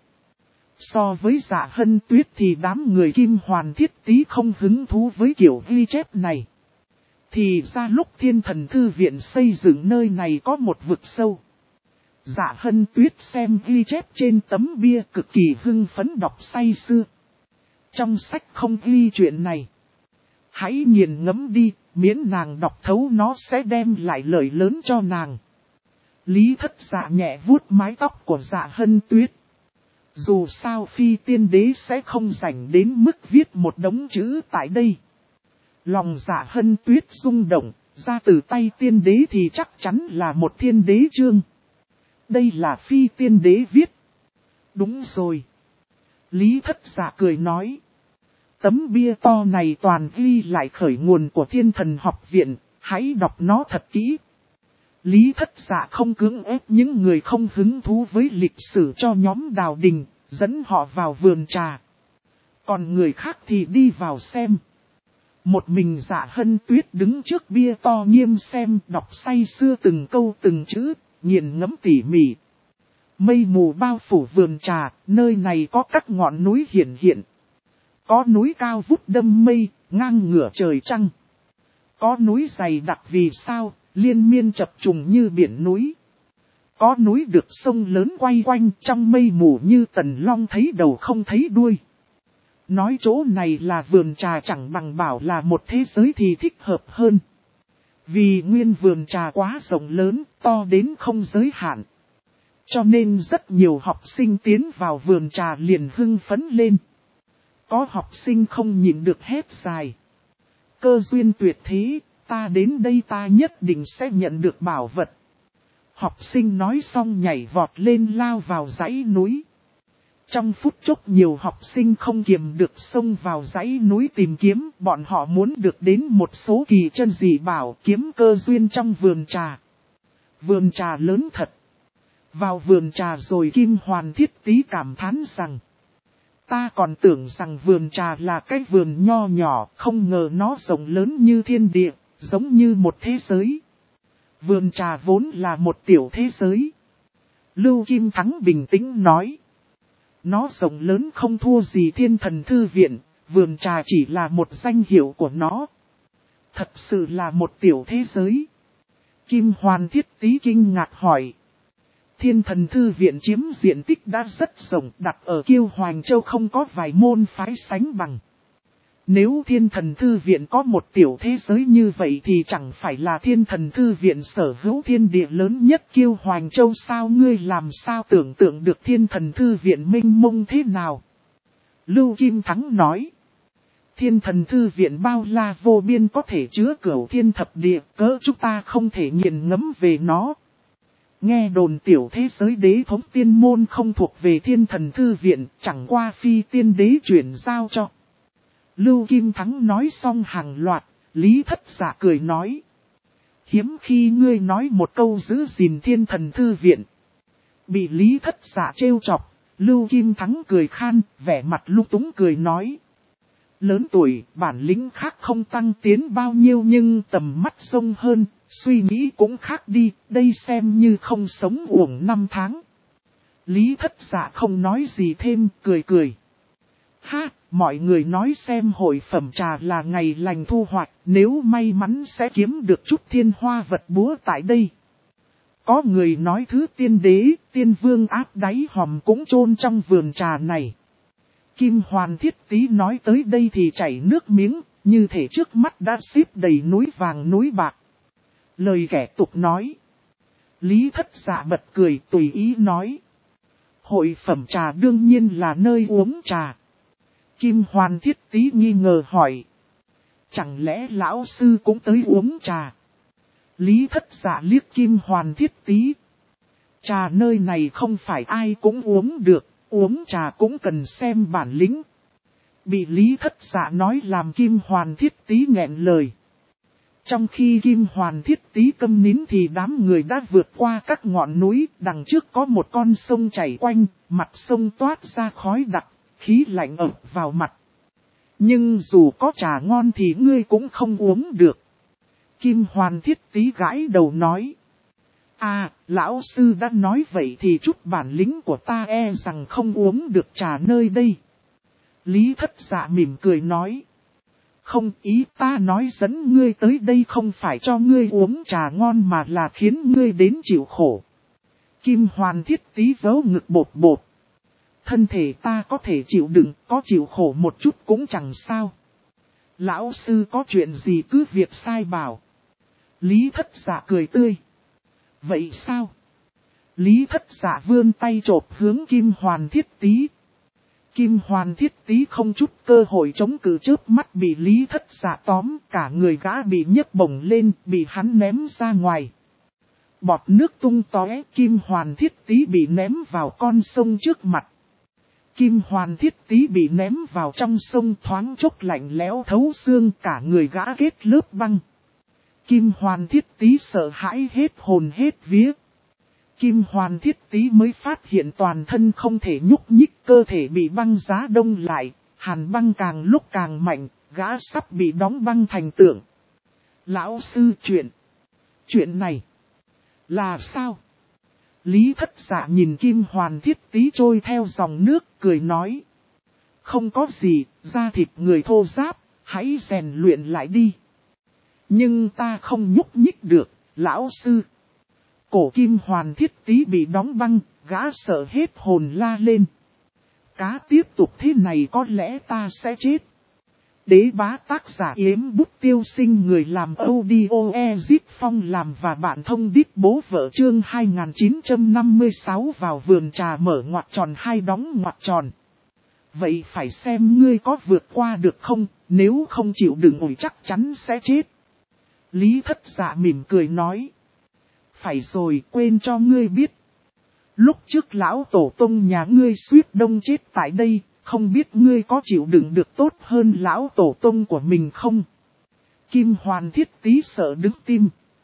So với Dạ Hân Tuyết thì đám người Kim Hoàn Thiết Tý không hứng thú với kiểu ghi chép này. Thì ra lúc Thiên Thần Thư Viện xây dựng nơi này có một vực sâu. Dạ Hân Tuyết xem ghi chép trên tấm bia cực kỳ hưng phấn đọc say sưa. Trong sách không ghi chuyện này. Hãy nghiền ngẫm đi, miễn nàng đọc thấu nó sẽ đem lại lợi lớn cho nàng. Lý Thất Dạ nhẹ vuốt mái tóc của Dạ Hân Tuyết. Dù sao Phi Tiên Đế sẽ không rảnh đến mức viết một đống chữ tại đây. Lòng Dạ Hân Tuyết rung động, ra từ tay Tiên Đế thì chắc chắn là một thiên đế chương. Đây là Phi Tiên Đế viết. Đúng rồi. Lý Thất Dạ cười nói. Tấm bia to này toàn ghi lại khởi nguồn của Thiên Thần Học Viện, hãy đọc nó thật kỹ. Lý Thất Dạ không cưỡng ép những người không hứng thú với lịch sử cho nhóm Đào Đình, dẫn họ vào vườn trà. Còn người khác thì đi vào xem. Một mình Dạ Hân Tuyết đứng trước bia to nghiêm xem đọc say sưa từng câu từng chữ, nghiền ngẫm tỉ mỉ. Mây mù bao phủ vườn trà, nơi này có các ngọn núi hiển hiện. Có núi cao vút đâm mây, ngang ngửa trời trăng. Có núi dày đặc vì sao, liên miên chập trùng như biển núi. Có núi được sông lớn quay quanh trong mây mù như tần long thấy đầu không thấy đuôi. Nói chỗ này là vườn trà chẳng bằng bảo là một thế giới thì thích hợp hơn. Vì nguyên vườn trà quá rộng lớn, to đến không giới hạn. Cho nên rất nhiều học sinh tiến vào vườn trà liền hưng phấn lên. Có học sinh không nhịn được hét dài. Cơ duyên tuyệt thế, ta đến đây ta nhất định sẽ nhận được bảo vật. Học sinh nói xong nhảy vọt lên lao vào dãy núi. Trong phút chốc nhiều học sinh không kiềm được xông vào dãy núi tìm kiếm, bọn họ muốn được đến một số kỳ chân dị bảo kiếm cơ duyên trong vườn trà. Vườn trà lớn thật. Vào vườn trà rồi Kim Hoàn Thiết Tý cảm thán rằng. Ta còn tưởng rằng vườn trà là cái vườn nho nhỏ, không ngờ nó rộng lớn như thiên địa, giống như một thế giới. Vườn trà vốn là một tiểu thế giới. Lưu Kim Thắng bình tĩnh nói. Nó rộng lớn không thua gì Thiên Thần Thư Viện, vườn trà chỉ là một danh hiệu của nó. Thật sự là một tiểu thế giới. Kim Hoàn Thiết Tý kinh ngạc hỏi. Thiên Thần Thư Viện chiếm diện tích đã rất rộng, đặt ở Kiêu Hoành Châu không có vài môn phái sánh bằng. Nếu Thiên Thần Thư Viện có một tiểu thế giới như vậy thì chẳng phải là Thiên Thần Thư Viện sở hữu thiên địa lớn nhất Kiêu Hoành Châu sao, ngươi làm sao tưởng tượng được Thiên Thần Thư Viện mênh mông thế nào? Lưu Kim Thắng nói. Thiên Thần Thư Viện bao la vô biên có thể chứa cửu thiên thập địa, cỡ chúng ta không thể nghiền ngẫm về nó. Nghe đồn tiểu thế giới đế thống tiên môn không thuộc về Thiên Thần Thư Viện, chẳng qua Phi Tiên Đế chuyển giao cho. Lưu Kim Thắng nói xong hàng loạt, Lý Thất Dạ cười nói. Hiếm khi ngươi nói một câu giữ gìn Thiên Thần Thư Viện. Bị Lý Thất Dạ trêu chọc, Lưu Kim Thắng cười khan, vẻ mặt lung túng cười nói. Lớn tuổi, bản lĩnh khác không tăng tiến bao nhiêu nhưng tầm mắt rộng hơn, suy nghĩ cũng khác đi, đây xem như không sống uổng 5 tháng. Lý Thất Dạ không nói gì thêm, cười cười. Ha, mọi người nói xem hội phẩm trà là ngày lành thu hoạch, nếu may mắn sẽ kiếm được chút thiên hoa vật búa tại đây. Có người nói thứ tiên đế, tiên vương áp đáy hòm cũng chôn trong vườn trà này. Kim Hoàn Thiết Tý nói tới đây thì chảy nước miếng, như thể trước mắt đã xếp đầy núi vàng núi bạc. Lời kẻ tục nói. Lý Thất Dạ bật cười tùy ý nói. Hội phẩm trà đương nhiên là nơi uống trà. Kim Hoàn Thiết Tý nghi ngờ hỏi. Chẳng lẽ lão sư cũng tới uống trà? Lý Thất Dạ liếc Kim Hoàn Thiết Tý. Trà nơi này không phải ai cũng uống được, uống trà cũng cần xem bản lĩnh. Bị Lý Thất Dạ nói làm Kim Hoàn Thiết Tý nghẹn lời. Trong khi Kim Hoàn Thiết Tý câm nín thì đám người đã vượt qua các ngọn núi, đằng trước có một con sông chảy quanh, mặt sông toát ra khói đặc, khí lạnh ập vào mặt. Nhưng dù có trà ngon thì ngươi cũng không uống được. Kim Hoàn Thiết Tý gãi đầu nói. À, lão sư đã nói vậy thì chút bản lĩnh của ta e rằng không uống được trà nơi đây. Lý Thất Dạ mỉm cười nói. Không, ý ta nói dẫn ngươi tới đây không phải cho ngươi uống trà ngon mà là khiến ngươi đến chịu khổ. Kim Hoàn Thiết Tý vớ ngực bột bột. Thân thể ta có thể chịu đựng, có chịu khổ một chút cũng chẳng sao. Lão sư có chuyện gì cứ việc sai bảo. Lý Thất Dạ cười tươi. Vậy sao? Lý Thất Dạ vươn tay chộp hướng Kim Hoàn Thiết Tý. Kim Hoàn Thiết Tý không chút cơ hội chống cự chớp mắt bị Lý Thất Dạ tóm, cả người gã bị nhấc bổng lên, bị hắn ném ra ngoài. Bọt nước tung tóe, Kim Hoàn Thiết Tý bị ném vào con sông trước mặt. Kim Hoàn Thiết Tý bị ném vào trong sông thoáng chốc lạnh lẽo thấu xương, cả người gã kết lớp băng. Kim Hoàn Thiết Tý sợ hãi hết hồn hết vía. Kim Hoàn Thiết Tý mới phát hiện toàn thân không thể nhúc nhích, cơ thể bị băng giá đông lại, hàn băng càng lúc càng mạnh, gã sắp bị đóng băng thành tượng. Lão sư chuyện này là sao? Lý Thất Dạ nhìn Kim Hoàn Thiết Tý trôi theo dòng nước, cười nói. Không có gì, da thịt người thô ráp, hãy rèn luyện lại đi. Nhưng ta không nhúc nhích được, lão sư. Cổ Kim Hoàn Thiết Tý bị đóng băng, gã sợ hết hồn la lên. Cá tiếp tục thế này có lẽ ta sẽ chết. Đế bá tác giả Yếm Bút Tiêu Sinh, người làm audio Ezip Phong làm và bạn thông đít bố vợ chương 2956 vào vườn trà mở ngoặc tròn hai đóng ngoặc tròn. Vậy phải xem ngươi có vượt qua được không, nếu không chịu đựng ủi chắc chắn sẽ chết. Lý Thất Dạ mỉm cười nói. Phải rồi, quên cho ngươi biết. Lúc trước lão tổ tông nhà ngươi suýt đông chết tại đây, không biết ngươi có chịu đựng được tốt hơn lão tổ tông của mình không? Kim Hoàn Thiết Tý sợ đứng tim.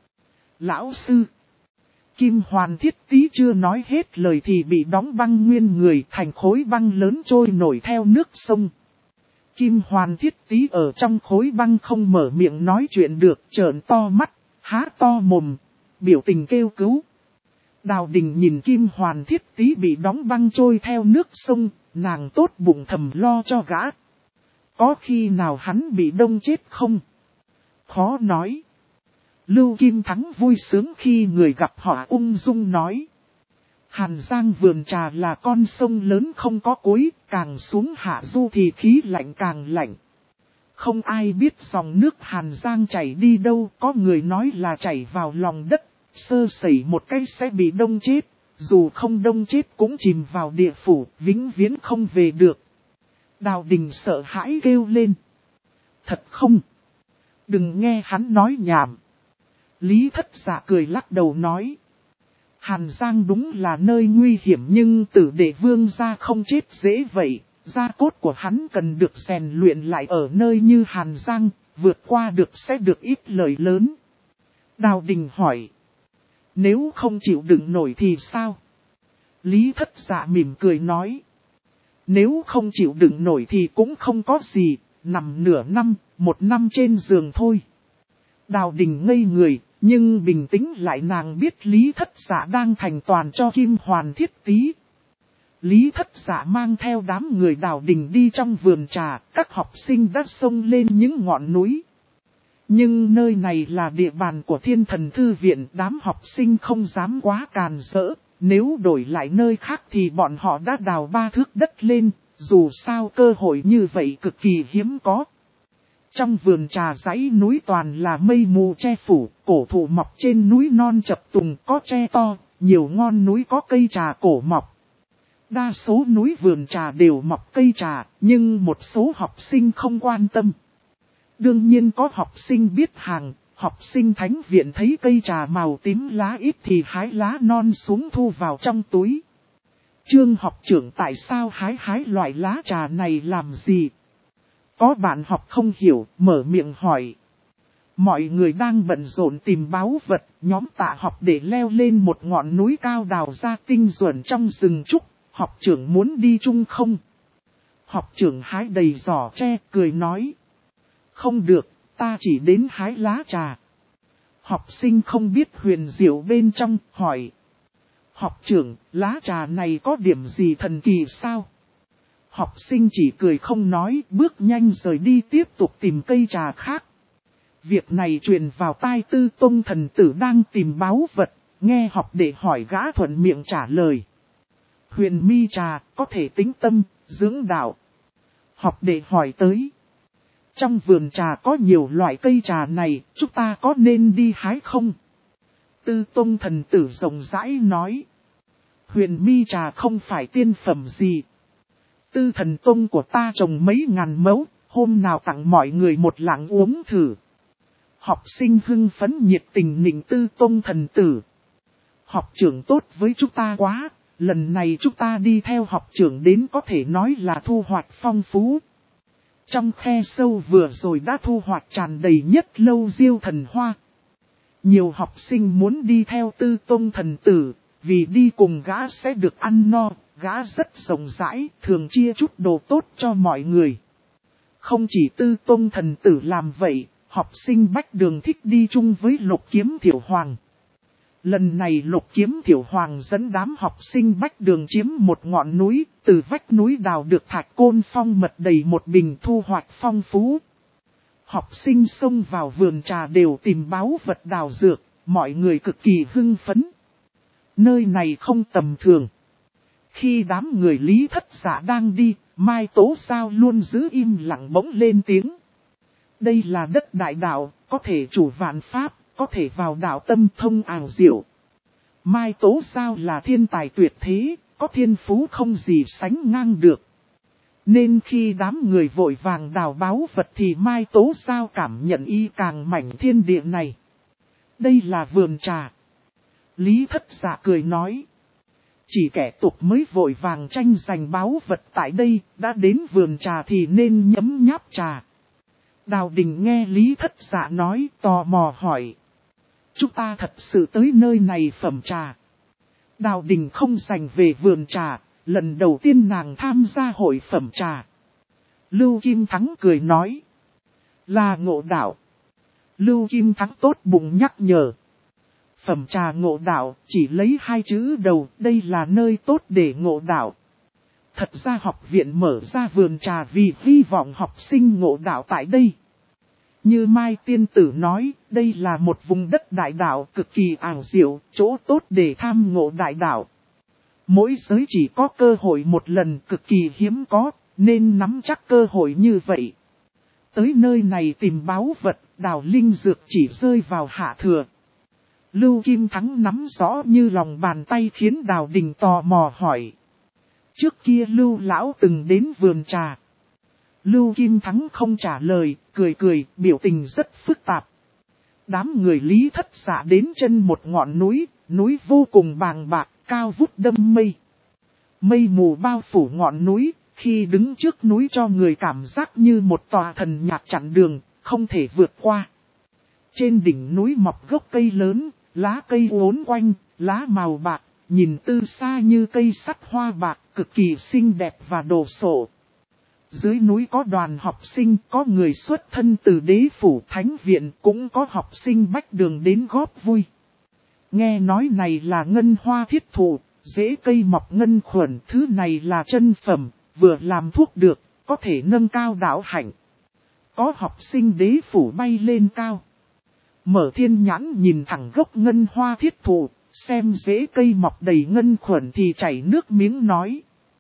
Lão sư. Kim Hoàn Thiết Tý chưa nói hết lời thì bị đóng băng nguyên người, thành khối băng lớn trôi nổi theo nước sông. Kim Hoàn Thiết Tý ở trong khối băng không mở miệng nói chuyện được, trợn to mắt, há to mồm, biểu tình kêu cứu. Đào Đình nhìn Kim Hoàn Thiết Tý bị đóng băng trôi theo nước sông, nàng tốt bụng thầm lo cho gã. Có khi nào hắn bị đông chết không? Khó nói. Lưu Kim Thắng vui sướng khi người gặp họ ung dung nói. Hàn Giang vườn trà là con sông lớn không có cuối, càng xuống hạ du thì khí lạnh càng lạnh. Không ai biết dòng nước Hàn Giang chảy đi đâu, có người nói là chảy vào lòng đất, sơ sẩy một cái sẽ bị đông chết, dù không đông chết cũng chìm vào địa phủ, vĩnh viễn không về được. Đào Đình sợ hãi kêu lên. Thật không? Đừng nghe hắn nói nhảm. Lý Thất Dạ cười lắc đầu nói. Hàn Giang đúng là nơi nguy hiểm nhưng tử đệ vương gia không chết dễ vậy. Gia cốt của hắn cần được rèn luyện lại ở nơi như Hàn Giang, vượt qua được sẽ được ít lợi lớn. Đào Đình hỏi. Nếu không chịu đựng nổi thì sao? Lý Thất Dạ mỉm cười nói. Nếu không chịu đựng nổi thì cũng không có gì, nằm nửa năm, một năm trên giường thôi. Đào Đình ngây người, nhưng bình tĩnh lại, nàng biết Lý Thất Dạ đang thành toàn cho Kim Hoàn Thiết Tý. Lý Thất Dạ mang theo đám người Đào Đình đi trong vườn trà, các học sinh đã xông lên những ngọn núi. Nhưng nơi này là địa bàn của Thiên Thần Thư Viện, đám học sinh không dám quá càn rỡ, nếu đổi lại nơi khác thì bọn họ đã đào 3 thước đất lên, dù sao cơ hội như vậy cực kỳ hiếm có. Trong vườn trà dãy núi toàn là mây mù che phủ, cổ thụ mọc trên núi non chập tùng có tre to, nhiều ngọn núi có cây trà cổ mọc. Đa số núi vườn trà đều mọc cây trà, nhưng một số học sinh không quan tâm. Đương nhiên có học sinh biết hàng, học sinh thánh viện thấy cây trà màu tím lá ít thì hái lá non xuống thu vào trong túi. Trương học trưởng tại sao hái loại lá trà này làm gì? Có bạn học không hiểu, mở miệng hỏi. Mọi người đang bận rộn tìm báu vật, nhóm Tạ học để leo lên một ngọn núi cao đào ra tinh duẩn trong rừng trúc. Học trưởng muốn đi chung không? Học trưởng hái đầy giỏ tre, cười nói. Không được, ta chỉ đến hái lá trà. Học sinh không biết huyền diệu bên trong, hỏi. Học trưởng, lá trà này có điểm gì thần kỳ sao? Học sinh chỉ cười không nói, bước nhanh rời đi tiếp tục tìm cây trà khác. Việc này truyền vào tai Tư Tông thần tử đang tìm báu vật, nghe học để hỏi gã thuận miệng trả lời. Huyền mi trà có thể tĩnh tâm, dưỡng đạo. Học để hỏi tới. Trong vườn trà có nhiều loại cây trà này, chúng ta có nên đi hái không? Tư Tông thần tử rộng rãi nói. Huyền mi trà không phải tiên phẩm gì. Tư thần tông của ta trồng mấy ngàn mẫu, hôm nào tặng mọi người một lạng uống thử. Học sinh hưng phấn nhiệt tình nịnh Tư Tông thần tử. Học trưởng tốt với chúng ta quá, lần này chúng ta đi theo học trưởng đến có thể nói là thu hoạch phong phú. Trong khe sâu vừa rồi đã thu hoạch tràn đầy nhất lâu diêu thần hoa. Nhiều học sinh muốn đi theo Tư Tông thần tử, vì đi cùng gã sẽ được ăn no, gã rất rộng rãi, thường chia chút đồ tốt cho mọi người. Không chỉ Tư Tông thần tử làm vậy, học sinh Bách Đường thích đi chung với Lục Kiếm Thiểu Hoàng. Lần này Lục Kiếm Thiểu Hoàng dẫn đám học sinh Bách Đường chiếm một ngọn núi, từ vách núi đào được thạch côn phong mật đầy một bình thu hoạch phong phú. Học sinh xông vào vườn trà đều tìm báu vật đào dược, mọi người cực kỳ hưng phấn. Nơi này không tầm thường. Khi đám người Lý Thất Giả đang đi, Mai Tố Sao luôn giữ im lặng bỗng lên tiếng. Đây là đất đại đạo, có thể chủ vạn pháp, có thể vào đạo tâm thông ảo diệu. Mai Tố Sao là thiên tài tuyệt thế, có thiên phú không gì sánh ngang được. Nên khi đám người vội vàng đào báu vật thì Mai Tố Sao cảm nhận y càng mảnh thiên địa này. Đây là vườn trà. Lý Thất Giả cười nói. Chỉ kẻ tục mới vội vàng tranh giành báu vật tại đây, đã đến vườn trà thì nên nhấm nháp trà. Đào Đình nghe Lý Thất Giả nói, tò mò hỏi. Chúng ta thật sự tới nơi này phẩm trà. Đào Đình không dành về vườn trà, lần đầu tiên nàng tham gia hội phẩm trà. Lưu Kim Thắng cười nói. Là ngộ đạo. Lưu Kim Thắng tốt bụng nhắc nhở. Phẩm trà ngộ đạo, chỉ lấy 2 chữ đầu, đây là nơi tốt để ngộ đạo. Thật ra học viện mở ra vườn trà vì hy vọng học sinh ngộ đạo tại đây. Như Mai Tiên Tử nói, đây là một vùng đất đại đạo cực kỳ ảo diệu, chỗ tốt để tham ngộ đại đạo. Mỗi giới chỉ có cơ hội một lần cực kỳ hiếm có, nên nắm chắc cơ hội như vậy. Tới nơi này tìm báu vật, đào linh dược chỉ rơi vào hạ thừa. Lưu Kim Thắng nắm rõ như lòng bàn tay khiến Đào Đình tò mò hỏi. Trước kia Lưu Lão từng đến vườn trà. Lưu Kim Thắng không trả lời, cười, biểu tình rất phức tạp. Đám người Lý Thất Giả đến chân một ngọn núi, núi vô cùng bàng bạc, cao vút đâm mây. Mây mù bao phủ ngọn núi, khi đứng trước núi cho người cảm giác như một tòa thần nhạc chặn đường, không thể vượt qua. Trên đỉnh núi mọc gốc cây lớn, lá cây uốn quanh, lá màu bạc, nhìn từ xa như cây sắt hoa bạc, cực kỳ xinh đẹp và đồ sộ. Dưới núi có đoàn học sinh, có người xuất thân từ đế phủ thánh viện, cũng có học sinh Bách Đường đến góp vui. Nghe nói này là ngân hoa thiết thụ, rễ cây mọc ngân khuẩn, thứ này là chân phẩm, vừa làm thuốc được, có thể nâng cao đạo hạnh. Có học sinh đế phủ bay lên cao. Mở thiên nhãn nhìn thẳng gốc ngân hoa thiết thụ, xem rễ cây mọc đầy ngân khuẩn thì chảy nước miếng nói.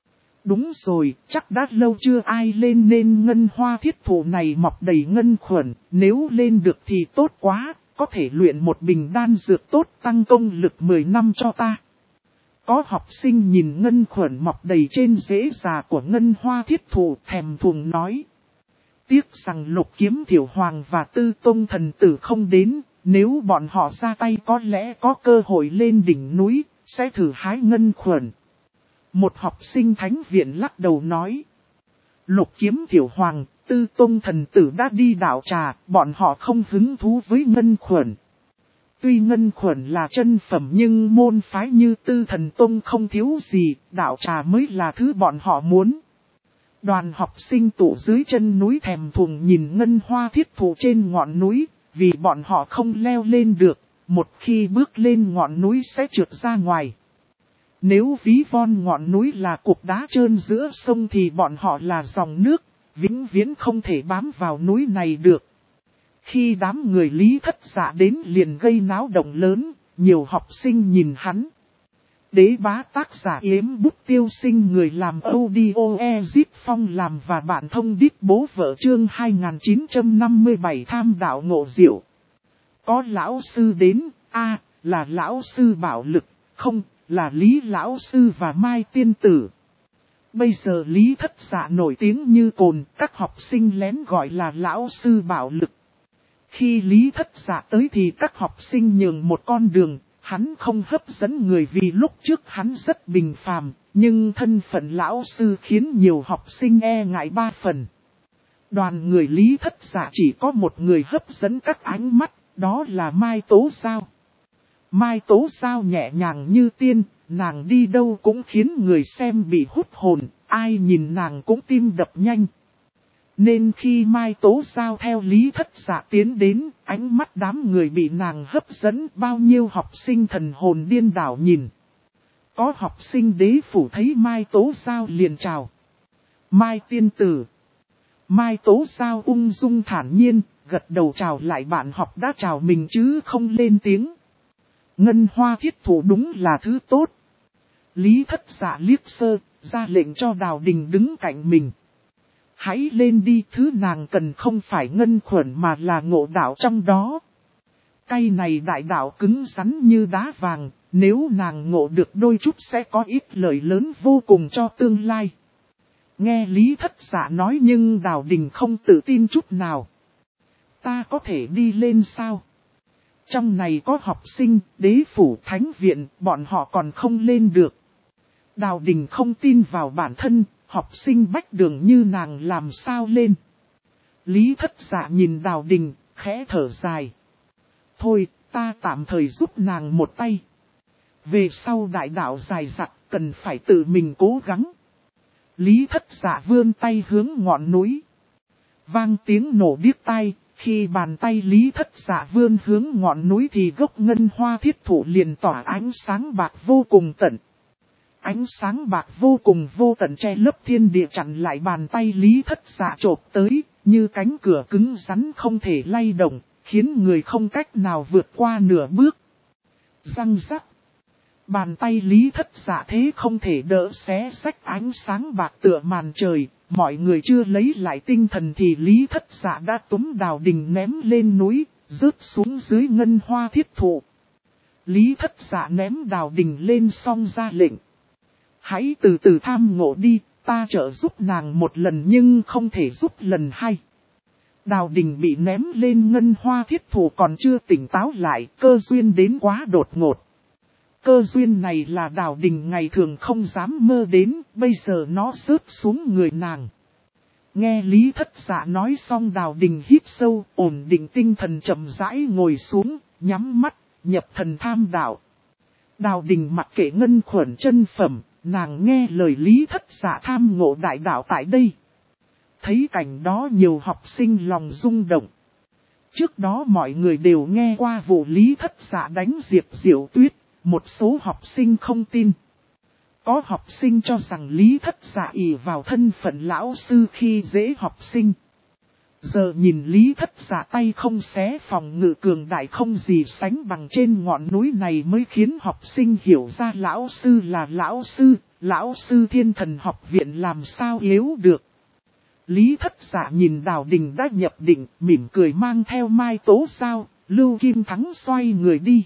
Đúng rồi, chắc đã lâu chưa ai lên nên ngân hoa thiết thụ này mọc đầy ngân khuẩn, nếu lên được thì tốt quá, có thể luyện một bình đan dược tốt tăng công lực 10 năm cho ta. Có học sinh nhìn ngân khuẩn mọc đầy trên rễ già của ngân hoa thiết thụ thèm thuồng nói. Tiếc rằng Lục Kiếm Thiểu Hoàng và Tư Tông Thần Tử không đến, nếu bọn họ ra tay có lẽ có cơ hội lên đỉnh núi, sẽ thử hái ngân khuẩn. Một học sinh thánh viện lắc đầu nói. Lục Kiếm Thiểu Hoàng, Tư Tông Thần Tử đã đi đảo trà, bọn họ không hứng thú với ngân khuẩn. Tuy ngân khuẩn là chân phẩm nhưng môn phái như Tư Thần Tông không thiếu gì, đảo trà mới là thứ bọn họ muốn. Đoàn học sinh tụ dưới chân núi thèm thuồng nhìn ngân hoa thiết thụ trên ngọn núi, vì bọn họ không leo lên được, một khi bước lên ngọn núi sẽ trượt ra ngoài. Nếu ví von ngọn núi là cục đá trơn giữa sông thì bọn họ là dòng nước, vĩnh viễn không thể bám vào núi này được. Khi đám người Lý Thất Dạ đến liền gây náo động lớn, nhiều học sinh nhìn hắn. Đế bá tác giả Yếm Bút Tiêu Sinh người làm audio Ezip Phong làm và bạn thông đít bố vợ chương 2957 tham đạo ngộ diệu. Có lão sư đến, là lão sư Bảo Lực, không, là Lý lão sư và Mai tiên tử. Bây giờ Lý Thất Dạ nổi tiếng như cồn, các học sinh lén gọi là lão sư Bảo Lực. Khi Lý Thất Dạ tới thì các học sinh nhường một con đường, hắn không hấp dẫn người vì lúc trước hắn rất bình phàm, nhưng thân phận lão sư khiến nhiều học sinh e ngại 3 phần. Đoàn người Lý Thất Dạ chỉ có một người hấp dẫn các ánh mắt, đó là Mai Tố Giao. Mai Tố Giao nhẹ nhàng như tiên, nàng đi đâu cũng khiến người xem bị hút hồn, ai nhìn nàng cũng tim đập nhanh. Nên khi Mai Tố Giao theo Lý Thất Dạ tiến đến, ánh mắt đám người bị nàng hấp dẫn, bao nhiêu học sinh thần hồn điên đảo nhìn. Có học sinh đế phủ thấy Mai Tố Giao liền chào. Mai tiên tử. Mai Tố Giao ung dung thản nhiên, gật đầu chào lại bạn học đã chào mình chứ không lên tiếng. Ngân hoa thiết thụ đúng là thứ tốt. Lý Thất Dạ liếc sơ, ra lệnh cho Đào Đình đứng cạnh mình. Hãy lên đi, thứ nàng cần không phải ngân khuẩn mà là ngộ đạo trong đó. Cây này đại đạo cứng rắn như đá vàng, nếu nàng ngộ được đôi chút sẽ có ít lợi lớn vô cùng cho tương lai. Nghe Lý Thất Dạ nói nhưng Đào Đình không tự tin chút nào. Ta có thể đi lên sao? Trong này có học sinh, đế phủ, thánh viện, bọn họ còn không lên được. Đào Đình không tin vào bản thân, học sinh bách đường như nàng làm sao lên. Lý Thất Dạ nhìn Đào Đình, khẽ thở dài. Thôi, ta tạm thời giúp nàng một tay. Về sau đại đạo dài dặt, cần phải tự mình cố gắng. Lý Thất Dạ vươn tay hướng ngọn núi. Vang tiếng nổ điếc tai, khi bàn tay Lý Thất Dạ vươn hướng ngọn núi thì gốc ngân hoa thiết thụ liền tỏa ánh sáng bạc vô cùng tận. Ánh sáng bạc vô cùng vô tận che lấp thiên địa chặn lại bàn tay Lý Thất Dạ chộp tới, như cánh cửa cứng rắn không thể lay động, khiến người không cách nào vượt qua nửa bước. Răng rắc. Bàn tay Lý Thất Dạ thế không thể đỡ xé xách ánh sáng bạc tựa màn trời, mọi người chưa lấy lại tinh thần thì Lý Thất Dạ đã túm Đào Đình ném lên núi, rớt xuống dưới ngân hoa thiết thụ. Lý Thất Dạ ném Đào Đình lên xong ra lệnh. Hãy từ từ tham ngộ đi, ta trợ giúp nàng một lần nhưng không thể giúp lần hai. Đào Đình bị ném lên ngân hoa thiết thụ còn chưa tỉnh táo lại, cơ duyên đến quá đột ngột. Cơ duyên này là Đào Đình ngày thường không dám mơ đến, bây giờ nó rớt xuống người nàng. Nghe Lý Thất Dạ nói xong Đào Đình hít sâu, ổn định tinh thần chậm rãi ngồi xuống, nhắm mắt, nhập thần tham đạo. Đào Đình mặc kệ ngân khuẩn chân phẩm, nàng nghe lời Lý Thất Dạ tham ngộ đại đạo tại đây. Thấy cảnh đó nhiều học sinh lòng rung động. Trước đó mọi người đều nghe qua vụ Lý Thất Dạ đánh Diệp Diệu Tuyết, một số học sinh không tin. Có học sinh cho rằng Lý Thất Dạ ỷ vào thân phận lão sư khi dễ học sinh. Giờ nhìn Lý Thất Dạ tay không xé phòng ngự cường đại không gì sánh bằng trên ngọn núi này mới khiến học sinh hiểu ra lão sư là lão sư, lão sư Thiên Thần học viện làm sao yếu được. Lý Thất Dạ nhìn Đào Đình đã nhập định, mỉm cười mang theo Mai Tố Giao, Lưu Kim Thắng xoay người đi.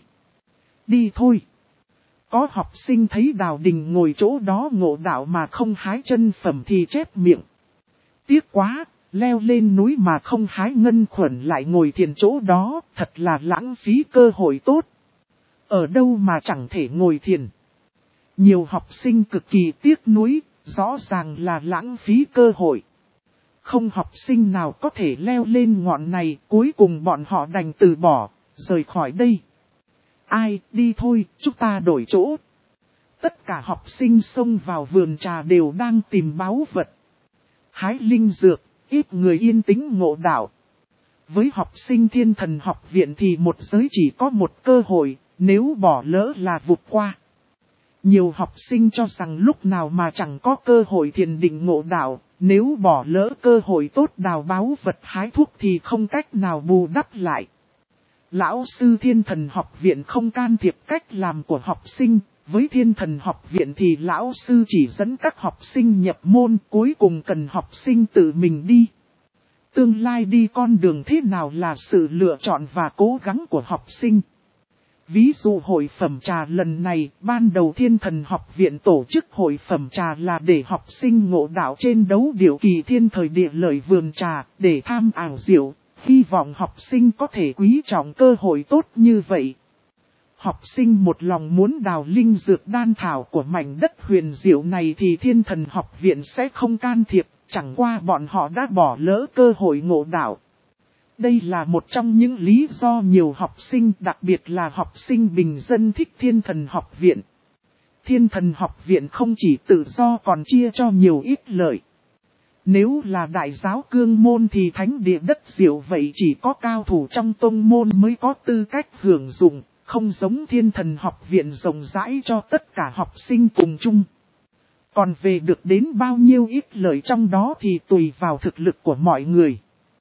Đi thôi. Có học sinh thấy Đào Đình ngồi chỗ đó ngộ đạo mà không hái chân phẩm thì chép miệng. Tiếc quá, leo lên núi mà không hái ngân khuẩn lại ngồi thiền chỗ đó, thật là lãng phí cơ hội tốt. Ở đâu mà chẳng thể ngồi thiền. Nhiều học sinh cực kỳ tiếc nuối, rõ ràng là lãng phí cơ hội. Không học sinh nào có thể leo lên ngọn này, cuối cùng bọn họ đành từ bỏ, rời khỏi đây. Ai, đi thôi, chúng ta đổi chỗ. Tất cả học sinh xông vào vườn trà đều đang tìm báu vật. Hái linh dược, ít người yên tĩnh ngộ đạo. Với học sinh Thiên Thần học viện thì một giới chỉ có một cơ hội, nếu bỏ lỡ là vụt qua. Nhiều học sinh cho rằng lúc nào mà chẳng có cơ hội thiền định ngộ đạo, nếu bỏ lỡ cơ hội tốt đào báu vật hái thuốc thì không cách nào bù đắp lại. Lão sư Thiên Thần học viện không can thiệp cách làm của học sinh, với Thiên Thần học viện thì lão sư chỉ dẫn các học sinh nhập môn, cuối cùng cần học sinh tự mình đi. Tương lai đi con đường thế nào là sự lựa chọn và cố gắng của học sinh. Ví dụ hội phẩm trà lần này, ban đầu Thiên Thần học viện tổ chức hội phẩm trà là để học sinh ngộ đạo trên đấu điểu kỳ thiên thời địa lợi vườn trà, để tham ảo diệu, hy vọng học sinh có thể quý trọng cơ hội tốt như vậy. Học sinh một lòng muốn đào linh dược đan thảo của mảnh đất huyền diệu này thì Thiên Thần học viện sẽ không can thiệp, chẳng qua bọn họ đã bỏ lỡ cơ hội ngộ đạo. Đây là một trong những lý do nhiều học sinh, đặc biệt là học sinh bình dân thích Thiên Thần học viện. Thiên Thần học viện không chỉ tự do còn chia cho nhiều ít lợi. Nếu là đại giáo cương môn thì thánh địa đất diệu vậy chỉ có cao thủ trong tông môn mới có tư cách hưởng dụng, không giống Thiên Thần học viện rộng rãi cho tất cả học sinh cùng chung. Còn về được đến bao nhiêu ít lợi trong đó thì tùy vào thực lực của mọi người.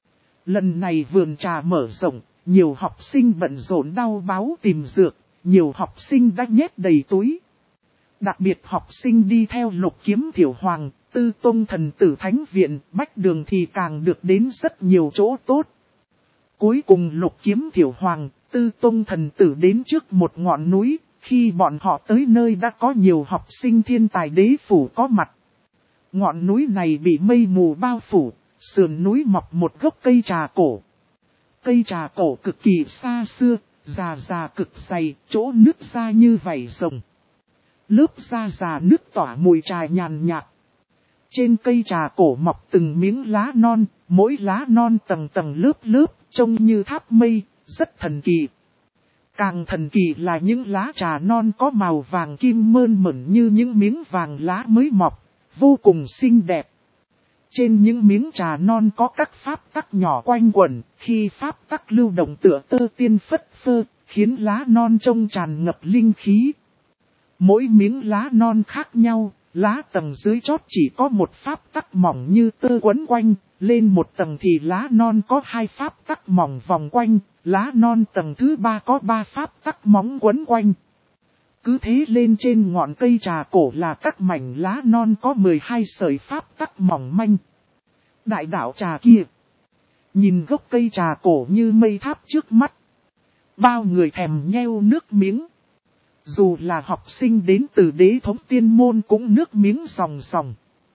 Lần này vườn trà mở rộng, nhiều học sinh bận rộn đau báu tìm dược, nhiều học sinh đã nhét đầy túi. Đặc biệt học sinh đi theo Lục Kiếm Thiểu Hoàng, Tư Tông Thần Tử Thánh Viện, Bách Đường thì càng được đến rất nhiều chỗ tốt. Cuối cùng Lục Kiếm Thiểu Hoàng, Tư Tông Thần Tử đến trước một ngọn núi, khi bọn họ tới nơi đã có nhiều học sinh thiên tài đế phủ có mặt. Ngọn núi này bị mây mù bao phủ, sườn núi mọc một gốc cây trà cổ. Cây trà cổ cực kỳ xa xưa, già cực dày, chỗ nước ra như vảy rồng. Lớp da già nước tỏa mùi trà nhàn nhạt. Trên cây trà cổ mọc từng miếng lá non, mỗi lá non tầng tầng lớp, trông như tháp mây, rất thần kỳ. Càng thần kỳ là những lá trà non có màu vàng kim mơn mởn như những miếng vàng lá mới mọc, vô cùng xinh đẹp. Trên những miếng trà non có các pháp tắc nhỏ quanh quẩn, khi pháp tắc lưu động tựa tơ tiên phất phơ, khiến lá non trông tràn ngập linh khí. Mỗi miếng lá non khác nhau, lá tầng dưới chót chỉ có một pháp tắc mỏng như tơ quấn quanh, lên một tầng thì lá non có hai pháp tắc mỏng vòng quanh, lá non tầng thứ ba có ba pháp tắc móng quấn quanh. Cứ thế lên trên ngọn cây trà cổ là các mảnh lá non có 12 sợi pháp tắc mỏng manh. Đại đạo trà kia, nhìn gốc cây trà cổ như mây tháp trước mắt. Bao người thèm nheo nước miếng. Dù là học sinh đến từ đế thống tiên môn cũng nước miếng ròng ròng.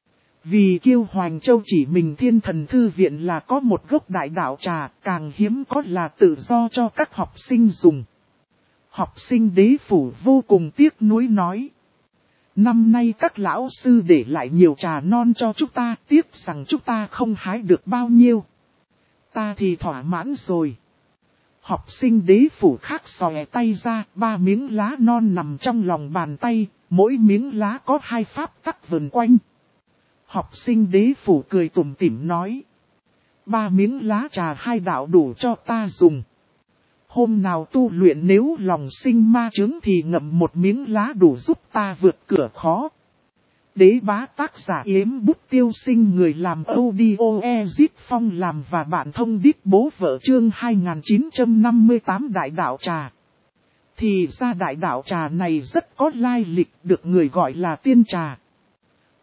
Vì Kiêu Hoành Châu chỉ mình Thiên Thần Thư Viện là có một gốc đại đạo trà, càng hiếm có là tự do cho các học sinh dùng. Học sinh đế phủ vô cùng tiếc nuối nói. Năm nay các lão sư để lại nhiều trà non cho chúng ta, tiếc rằng chúng ta không hái được bao nhiêu. Ta thì thỏa mãn rồi. Học sinh đế phủ khác xòe tay ra, 3 miếng lá non nằm trong lòng bàn tay, mỗi miếng lá có 2 pháp tắc vần quanh. Học sinh đế phủ cười tủm tỉm nói. 3 miếng lá trà 2 đạo đủ cho ta dùng. Hôm nào tu luyện nếu lòng sinh ma chướng thì ngậm một miếng lá đủ giúp ta vượt cửa khó. Đế bá tác giả Yếm Bút Tiêu Sinh, người làm audio Ezit Phong làm và bạn thông đít bố vợ chương 2958 đại đạo trà. Thì ra đại đạo trà này rất có lai lịch, được người gọi là tiên trà.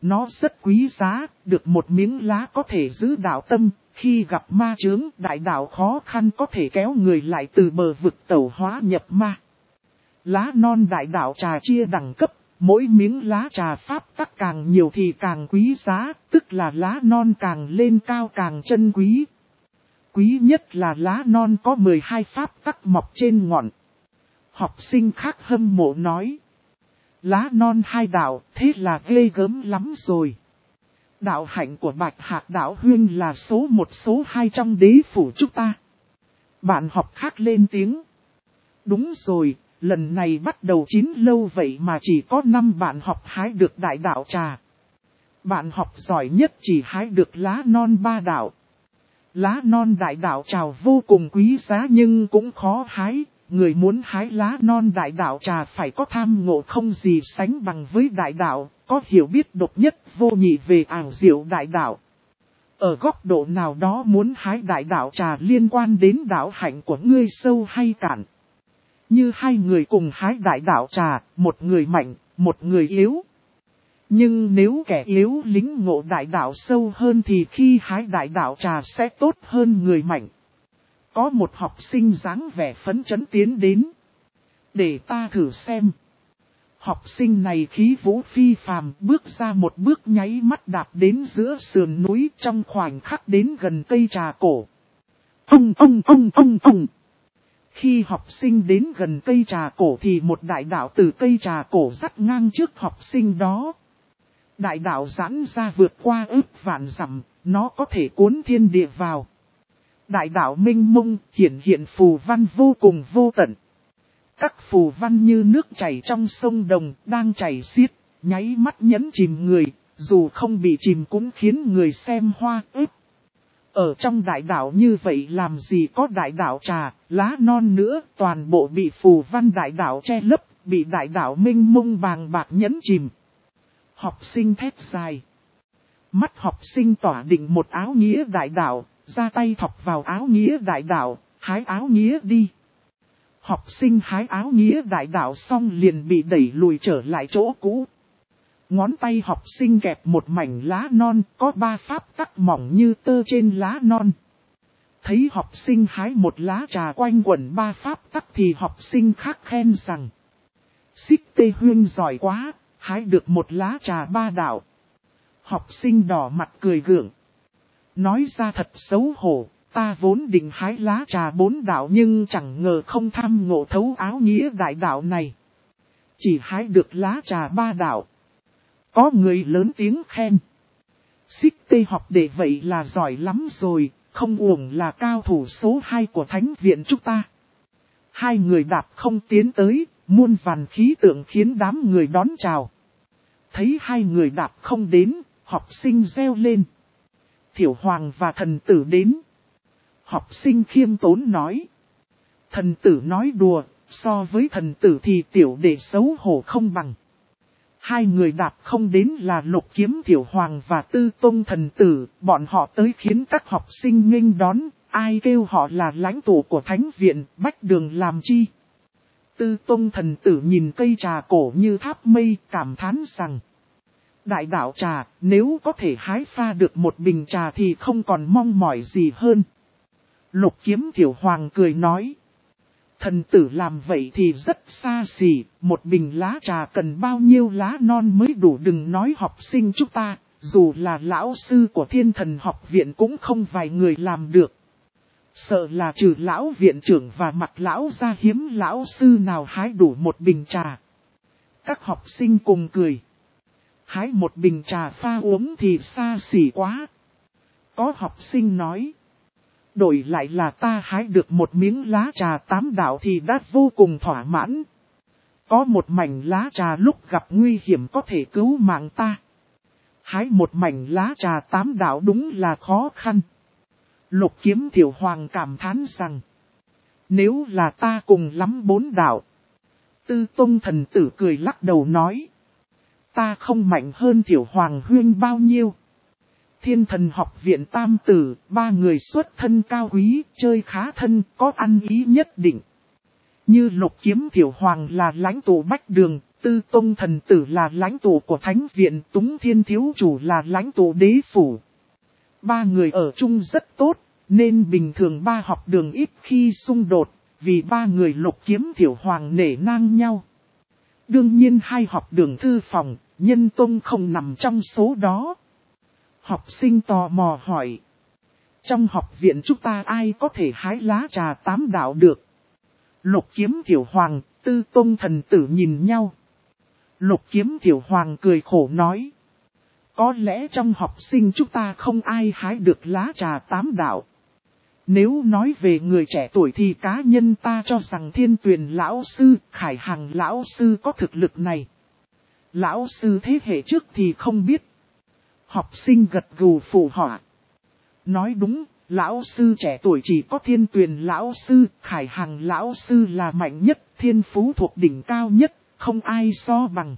Nó rất quý giá, được một miếng lá có thể giữ đạo tâm, khi gặp ma chướng đại đạo khó khăn có thể kéo người lại từ bờ vực tẩu hóa nhập ma. Lá non đại đạo trà chia đẳng cấp, mỗi miếng lá trà pháp tắc càng nhiều thì càng quý giá, tức là lá non càng lên cao càng chân quý. Quý nhất là lá non có 12 pháp tắc mọc trên ngọn. Học sinh khác hâm mộ nói. Lá non hai đạo, thế là ghê gớm lắm rồi. Đạo hạnh của Bạch Hạc đạo huynh là số 1 số 2 trong đế phủ chúng ta. Bạn học khác lên tiếng. Đúng rồi, lần này bắt đầu chín lâu vậy mà chỉ có 5 bạn học hái được đại đạo trà. Bạn học giỏi nhất chỉ hái được lá non 3 đạo. Lá non đại đạo trà vô cùng quý giá nhưng cũng khó hái. Người muốn hái lá non đại đạo trà phải có tham ngộ không gì sánh bằng với đại đạo, có hiểu biết độc nhất vô nhị về ảo diệu đại đạo. Ở góc độ nào đó muốn hái đại đạo trà liên quan đến đạo hạnh của ngươi sâu hay cạn. Như hai người cùng hái đại đạo trà, một người mạnh, một người yếu. Nhưng nếu kẻ yếu lính ngộ đại đạo sâu hơn thì khi hái đại đạo trà sẽ tốt hơn người mạnh. Có một học sinh dáng vẻ phấn chấn tiến đến. Để ta thử xem. Học sinh này khí vũ phi phàm bước ra một bước nháy mắt đạp đến giữa sườn núi trong khoảnh khắc đến gần cây trà cổ. Ông. Khi học sinh đến gần cây trà cổ thì một đại đạo từ cây trà cổ dắt ngang trước học sinh đó. Đại đạo giãn ra vượt qua ức vạn dặm, nó có thể cuốn thiên địa vào. Đại đạo minh mông hiện phù văn vô cùng vô tận. Các phù văn như nước chảy trong sông đồng đang chảy xiết, nháy mắt nhấn chìm người, dù không bị chìm cũng khiến người xem hoa ức. Ở trong đại đạo như vậy làm gì có đại đạo trà, lá non nữa, toàn bộ bị phù văn đại đạo che lấp, bị đại đạo minh mông bàng bạc nhấn chìm. Học sinh thét dài. Mắt học sinh tỏa định một áo nghĩa đại đạo, ra tay thọc vào áo nghĩa đại đạo, hái áo nghĩa đi. Học sinh hái áo nghĩa đại đạo xong liền bị đẩy lùi trở lại chỗ cũ. Ngón tay học sinh kẹp một mảnh lá non, có 3 pháp tắc mỏng như tơ trên lá non. Thấy học sinh hái một lá trà quanh quẩn 3 pháp tắc thì học sinh khác khen rằng. Xích Tê Huyên giỏi quá, hái được một lá trà 3 đạo. Học sinh đỏ mặt cười gượng. Nói ra thật xấu hổ, ta vốn định hái lá trà 4 đạo nhưng chẳng ngờ không tham ngộ thấu áo nghĩa đại đạo này. Chỉ hái được lá trà 3 đạo. Có người lớn tiếng khen. Xích Tê học để vậy là giỏi lắm rồi, không uổng là cao thủ số 2 của thánh viện chúng ta. Hai người đạp không tiến tới, muôn vàn khí tượng khiến đám người đón chào. Thấy hai người đạp không đến, học sinh reo lên. Thiểu Hoàng và thần tử đến. Học sinh khiêm tốn nói. Thần tử nói đùa, so với thần tử thì tiểu đệ xấu hổ không bằng. Hai người đạp không đến là Lục Kiếm Thiểu Hoàng và Tư Tông thần tử, bọn họ tới khiến các học sinh nghênh đón, ai kêu họ là lãnh tụ của thánh viện, bách đường làm chi. Tư Tông thần tử nhìn cây trà cổ như tháp mây, cảm thán rằng. Đại đạo trà, nếu có thể hái pha được một bình trà thì không còn mong mỏi gì hơn. Lục Kiếm Thiểu Hoàng cười nói. Thần tử làm vậy thì rất xa xỉ, một bình lá trà cần bao nhiêu lá non mới đủ, đừng nói học sinh chúng ta, dù là lão sư của Thiên Thần học viện cũng không vài người làm được. Sợ là trừ lão viện trưởng và mặt lão ra hiếm lão sư nào hái đủ một bình trà. Các học sinh cùng cười. Hái một bình trà pha uống thì xa xỉ quá. Có học sinh nói. Đổi lại là ta hái được một miếng lá trà 8 đạo thì đã vô cùng thỏa mãn. Có một mảnh lá trà lúc gặp nguy hiểm có thể cứu mạng ta. Hái một mảnh lá trà 8 đạo đúng là khó khăn. Lục Kiếm Thiểu Hoàng cảm thán rằng. Nếu là ta cùng lắm 4 đạo. Tư Tông thần tử cười lắc đầu nói. Ta không mạnh hơn Thiểu Hoàng huyên bao nhiêu. Thiên Thần học viện tam tử, 3 người xuất thân cao quý, chơi khá thân, có ăn ý nhất định. Như Lục Kiếm Thiểu Hoàng là lãnh tụ bách đường, Tư Tông thần tử là lãnh tụ của thánh viện, Túng Thiên thiếu chủ là lãnh tụ đế phủ. Ba người ở chung rất tốt, nên bình thường ba học đường ít khi xung đột, vì ba người Lục Kiếm Thiểu Hoàng nể nang nhau. Đương nhiên hai học đường thư phòng, Nhân Tông không nằm trong số đó. Học sinh tò mò hỏi. Trong học viện chúng ta ai có thể hái lá trà tám đạo được? Lục Kiếm Thiểu Hoàng, Tư Tông thần tử nhìn nhau. Lục Kiếm Thiểu Hoàng cười khổ nói. Có lẽ trong học sinh chúng ta không ai hái được lá trà tám đạo. Nếu nói về người trẻ tuổi thì cá nhân ta cho rằng Thiên Tuyền lão sư, Khải Hằng lão sư có thực lực này. Lão sư thế hệ trước thì không biết. Học sinh gật gù phụ họa. Nói đúng, lão sư trẻ tuổi chỉ có Thiên Tuyền lão sư, Khải Hằng lão sư là mạnh nhất, thiên phú thuộc đỉnh cao nhất, không ai so bằng.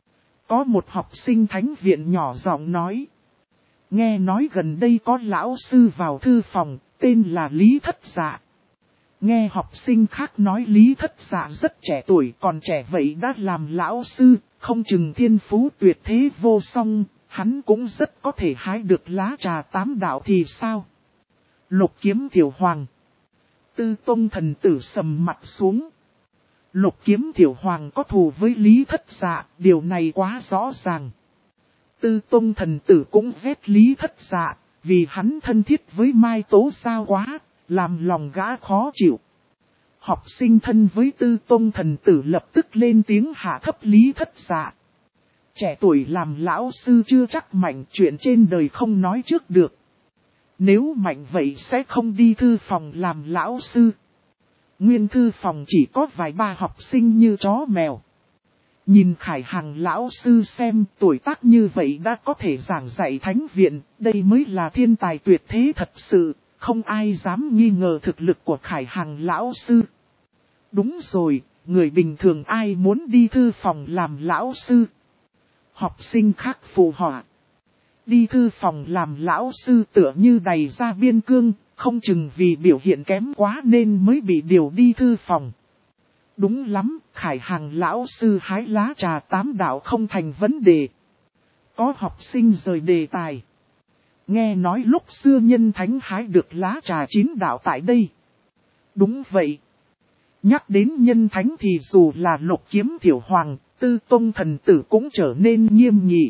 Có một học sinh thánh viện nhỏ giọng nói. Nghe nói gần đây có lão sư vào thư phòng, tên là Lý Thất Dạ. Nghe học sinh khác nói Lý Thất Dạ rất trẻ tuổi, còn trẻ vậy đã làm lão sư, không chừng thiên phú tuyệt thế vô song, hắn cũng rất có thể hái được lá trà tám đạo thì sao? Lục Kiếm Thiểu Hoàng. Tư Tông thần tử sầm mặt xuống. Lục Kiếm Thiểu Hoàng có thù với Lý Thất Dạ, điều này quá rõ ràng. Tư Tông thần tử cũng ghét Lý Thất Dạ, vì hắn thân thiết với Mai Tố Giao quá, làm lòng gã khó chịu. Học sinh thân với Tư Tông thần tử lập tức lên tiếng hạ thấp Lý Thất Dạ. Trẻ tuổi làm lão sư chưa chắc mạnh, chuyện trên đời không nói trước được. Nếu mạnh vậy sẽ không đi thư phòng làm lão sư. Nguyên thư phòng chỉ có vài ba học sinh như chó mèo. Nhìn Khải Hằng lão sư xem, tuổi tác như vậy đã có thể giảng dạy thánh viện, đây mới là thiên tài tuyệt thế thật sự, không ai dám nghi ngờ thực lực của Khải Hằng lão sư. Đúng rồi, người bình thường ai muốn đi thư phòng làm lão sư? Học sinh khác phụ họa. Đi thư phòng làm lão sư tựa như đầy ra biên cương, không chừng vì biểu hiện kém quá nên mới bị điều đi thư phòng. Đúng lắm, Khải Hằng lão sư hái lá trà tám đạo không thành vấn đề. Có học sinh rời đề tài. Nghe nói lúc xưa nhân thánh hái được lá trà chín đạo tại đây. Đúng vậy. Nhắc đến nhân thánh thì dù là Lục Kiếm Thiểu Hoàng, Tư Tông thần tử cũng trở nên nghiêm nghị.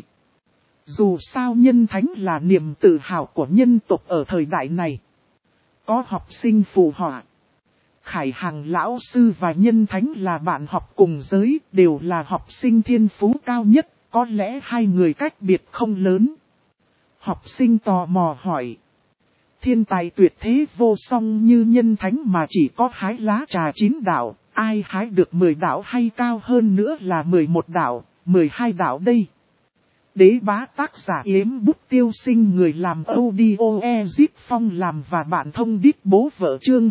Dù sao nhân thánh là niềm tự hào của nhân tộc ở thời đại này. Có học sinh phụ họa. Khải Hằng lão sư và nhân thánh là bạn học cùng giới, đều là học sinh thiên phú cao nhất, có lẽ hai người cách biệt không lớn. Học sinh tò mò hỏi. Thiên tài tuyệt thế vô song như nhân thánh mà chỉ có hái lá trà 9 đạo, ai hái được 10 đạo hay cao hơn nữa là 11 đạo, 12 đạo đây. Đế bá tác giả Yếm Bút Tiêu Sinh, người làm audio Ezip Phong làm và bạn thông đít bố vợ chương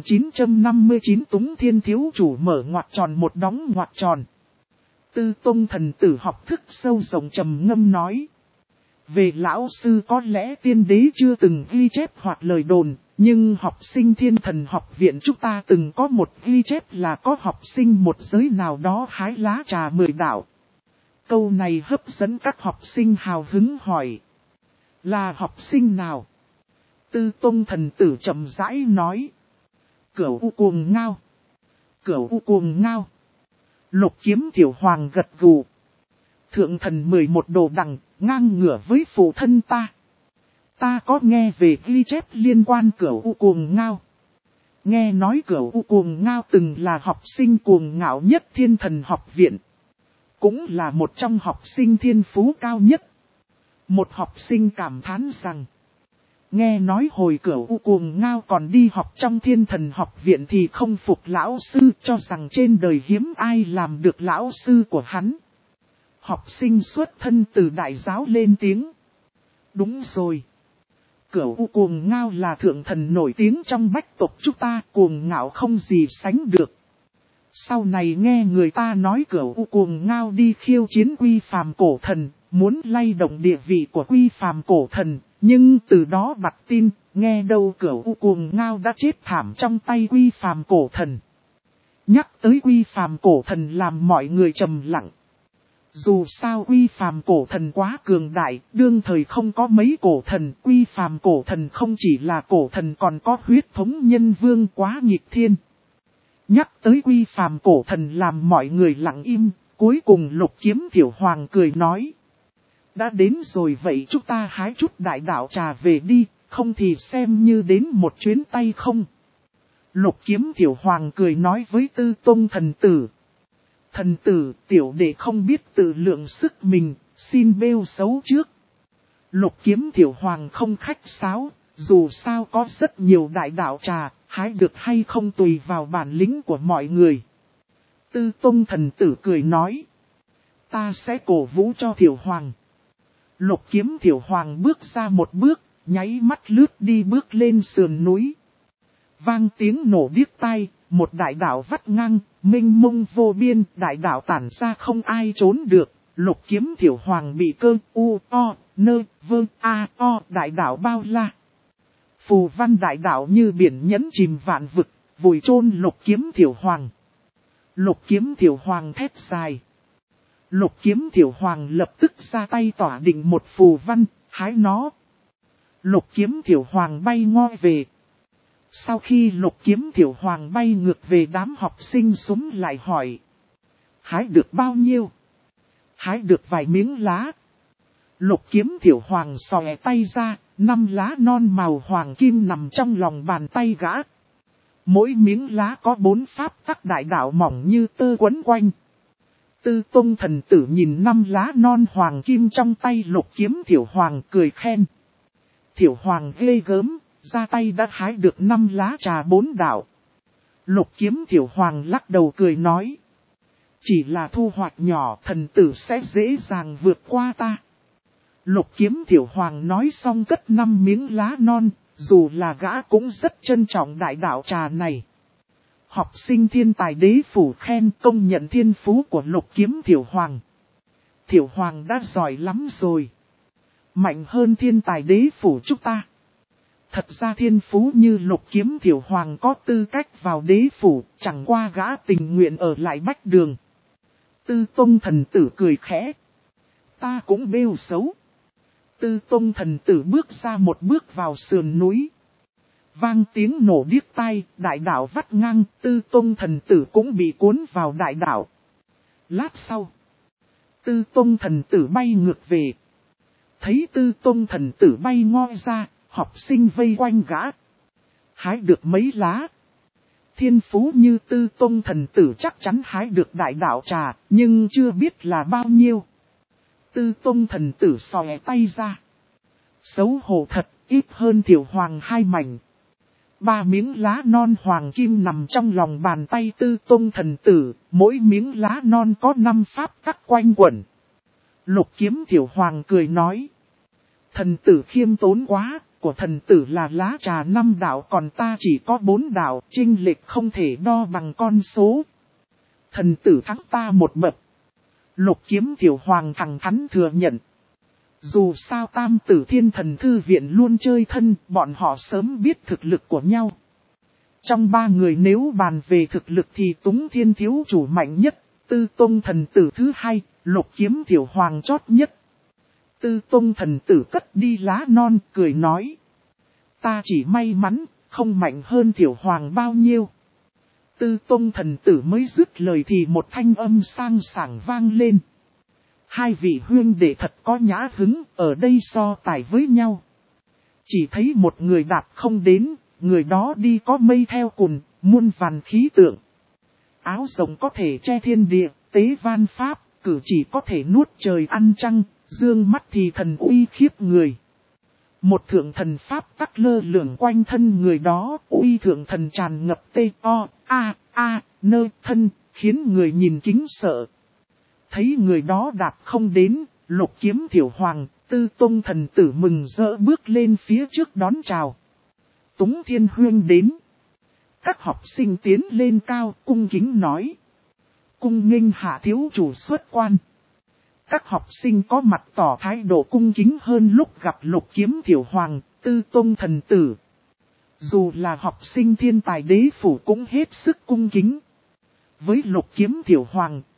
2959 Túng Thiên thiếu chủ mở ngoặc tròn một đóng ngoặc tròn. Tư Tông thần tử học thức sâu rộng trầm ngâm nói. Về lão sư có lẽ tiên đế chưa từng ghi chép hoặc lời đồn, nhưng học sinh Thiên Thần học viện chúng ta từng có một ghi chép là có học sinh một giới nào đó hái lá trà 10 đạo. Câu này hấp dẫn các học sinh hào hứng hỏi. Là học sinh nào? Tư Tông thần tử chậm rãi nói. Cửu U Cuồng Ngao. Cửu U Cuồng Ngao. Lục Kiếm Thiểu Hoàng gật gù. Thượng thần 11 đồ đằng, ngang ngửa với phụ thân ta. Ta có nghe về ghi chép liên quan Cửu U Cuồng Ngao. Nghe nói Cửu U Cuồng Ngao từng là học sinh cuồng ngạo nhất Thiên Thần học viện. Cũng là một trong học sinh thiên phú cao nhất. Một học sinh cảm thán rằng. Nghe nói hồi Cửu U Cuồng Ngao còn đi học trong Thiên Thần học viện thì không phục lão sư, cho rằng trên đời hiếm ai làm được lão sư của hắn. Học sinh xuất thân từ đại giáo lên tiếng. Đúng rồi. Cửu U Cuồng Ngao là thượng thần nổi tiếng trong bách tộc chúng ta, cuồng ngạo không gì sánh được. Sau này nghe người ta nói Cửu U Cuồng Ngao đi khiêu chiến Quy Phàm cổ thần, muốn lay động địa vị của Quy Phàm cổ thần, nhưng từ đó bặt tin, nghe đâu Cửu U Cuồng Ngao đã chết thảm trong tay Quy Phàm cổ thần. Nhắc tới Quy Phàm cổ thần làm mọi người trầm lặng. Dù sao Quy Phàm cổ thần quá cường đại, đương thời không có mấy cổ thần, Quy Phàm cổ thần không chỉ là cổ thần còn có huyết thống nhân vương quá nghịch thiên. Nhắc tới Quy Phàm cổ thần làm mọi người lặng im, cuối cùng Lục Kiếm Thiểu Hoàng cười nói. Đã đến rồi vậy chúng ta hái chút đại đạo trà về đi, không thì xem như đến một chuyến tay không. Lục Kiếm Thiểu Hoàng cười nói với Tư Tông thần tử. Thần tử, tiểu đệ không biết tự lượng sức mình, xin bêu xấu trước. Lục Kiếm Thiểu Hoàng không khách sáo, dù sao có rất nhiều đại đạo trà, hái được hay không tùy vào bản lĩnh của mọi người. Tư Tông thần tử cười nói. Ta sẽ cổ vũ cho Thiểu Hoàng. Lục Kiếm Thiểu Hoàng bước ra một bước, nháy mắt lướt đi bước lên sườn núi. Vang tiếng nổ điếc tai, một đại đạo vắt ngang, mênh mông vô biên, đại đạo tản ra không ai trốn được. Lục Kiếm Thiểu Hoàng bị cơ u o nơ vơ a o đại đạo bao la. Phù văn đại đạo như biển nhấn chìm vạn vực, vùi chôn Lục Kiếm Thiểu Hoàng. Lục Kiếm Thiểu Hoàng thét dài. Lục Kiếm Thiểu Hoàng lập tức ra tay tỏa định một phù văn, hái nó. Lục Kiếm Thiểu Hoàng bay ngoi về. Sau khi Lục Kiếm Thiểu Hoàng bay ngược về, đám học sinh súng lại hỏi. Hái được bao nhiêu? Hái được vài miếng lá. Lục Kiếm Thiểu Hoàng xòe tay ra, 5 lá non màu hoàng kim nằm trong lòng bàn tay gã. Mỗi miếng lá có 4 pháp tắc đại đạo mỏng như tơ quấn quanh. Tư Tông thần tử nhìn 5 lá non hoàng kim trong tay Lục Kiếm Thiểu Hoàng cười khen. Thiểu Hoàng ghê gớm, ra tay đã hái được 5 lá trà 4 đạo. Lục Kiếm Thiểu Hoàng lắc đầu cười nói. Chỉ là thu hoạch nhỏ, thần tử sẽ dễ dàng vượt qua ta. Lục Kiếm Thiểu Hoàng nói xong cất 5 miếng lá non, dù là gã cũng rất trân trọng đại đạo trà này. Học sinh thiên tài đế phủ khen công nhận thiên phú của Lục Kiếm Thiểu Hoàng. Thiểu Hoàng đã giỏi lắm rồi. Mạnh hơn thiên tài đế phủ chúng ta. Thật ra thiên phú như Lục Kiếm Thiểu Hoàng có tư cách vào đế phủ, chẳng qua gã tình nguyện ở lại Bách Đường. Tư Tông thần tử cười khẽ. Ta cũng bêu xấu. Tư Tông thần tử bước ra một bước vào sườn núi. Vang tiếng nổ điếc tai, đại đạo vắt ngang, Tư Tông thần tử cũng bị cuốn vào đại đạo. Lát sau, Tư Tông thần tử bay ngược về. Thấy Tư Tông thần tử bay ngoi ra, học sinh vây quanh gã. Hái được mấy lá. Thiên phú như Tư Tông thần tử chắc chắn hái được đại đạo trà, nhưng chưa biết là bao nhiêu. Tư Tông thần tử xòe tay ra. Xấu hổ thật, ít hơn Thiểu Hoàng 2 mảnh. 3 miếng lá non hoàng kim nằm trong lòng bàn tay Tư Tông thần tử, mỗi miếng lá non có 5 pháp tắc quanh quẩn. Lục Kiếm Thiểu Hoàng cười nói. Thần tử khiêm tốn quá, của thần tử là lá trà 5 đạo còn ta chỉ có 4 đạo, chênh lệch không thể đo bằng con số. Thần tử thắng ta một bậc. Lục Kiếm Thiểu Hoàng thẳng thắn thừa nhận. Dù sao Tam Tử Thiên Thần Thư Viện luôn chơi thân, bọn họ sớm biết thực lực của nhau. Trong 3 người nếu bàn về thực lực thì Túng Thiên thiếu chủ mạnh nhất, Tư Tông thần tử thứ 2, Lục Kiếm Thiểu Hoàng chót nhất. Tư Tông thần tử cất đi lá non, cười nói. Ta chỉ may mắn, không mạnh hơn Thiểu Hoàng bao nhiêu. Tư Tông thần tử mới dứt lời thì một thanh âm sang sảng vang lên. 2 vị huynh đệ thật có nhã hứng, ở đây so tài với nhau. Chỉ thấy một người đạp không đến, người đó đi có mây theo cùn, muôn vàn khí tượng. Áo rồng có thể che thiên địa, tế van pháp, cử chỉ có thể nuốt trời ăn trăng, dương mắt thì thần uy khiếp người. Một thượng thần pháp tắc lơ lửng quanh thân người đó, uy thượng thần tràn ngập nơ thân, khiến người nhìn kính sợ. Thấy người đó đạp không đến, Lục Kiếm Thiểu Hoàng, Tư Tông thần tử mừng rỡ bước lên phía trước đón chào. Túng Thiên Huynh đến. Các học sinh tiến lên cao, cung kính nói. Cung nghênh hạ thiếu chủ xuất quan. Các học sinh có mặt tỏ thái độ cung kính hơn lúc gặp Lục Kiếm Thiểu Hoàng, Tư Tông thần tử. Dù là học sinh thiên tài đế phủ cũng hết sức cung kính. Với Lục Kiếm Thiểu Hoàng,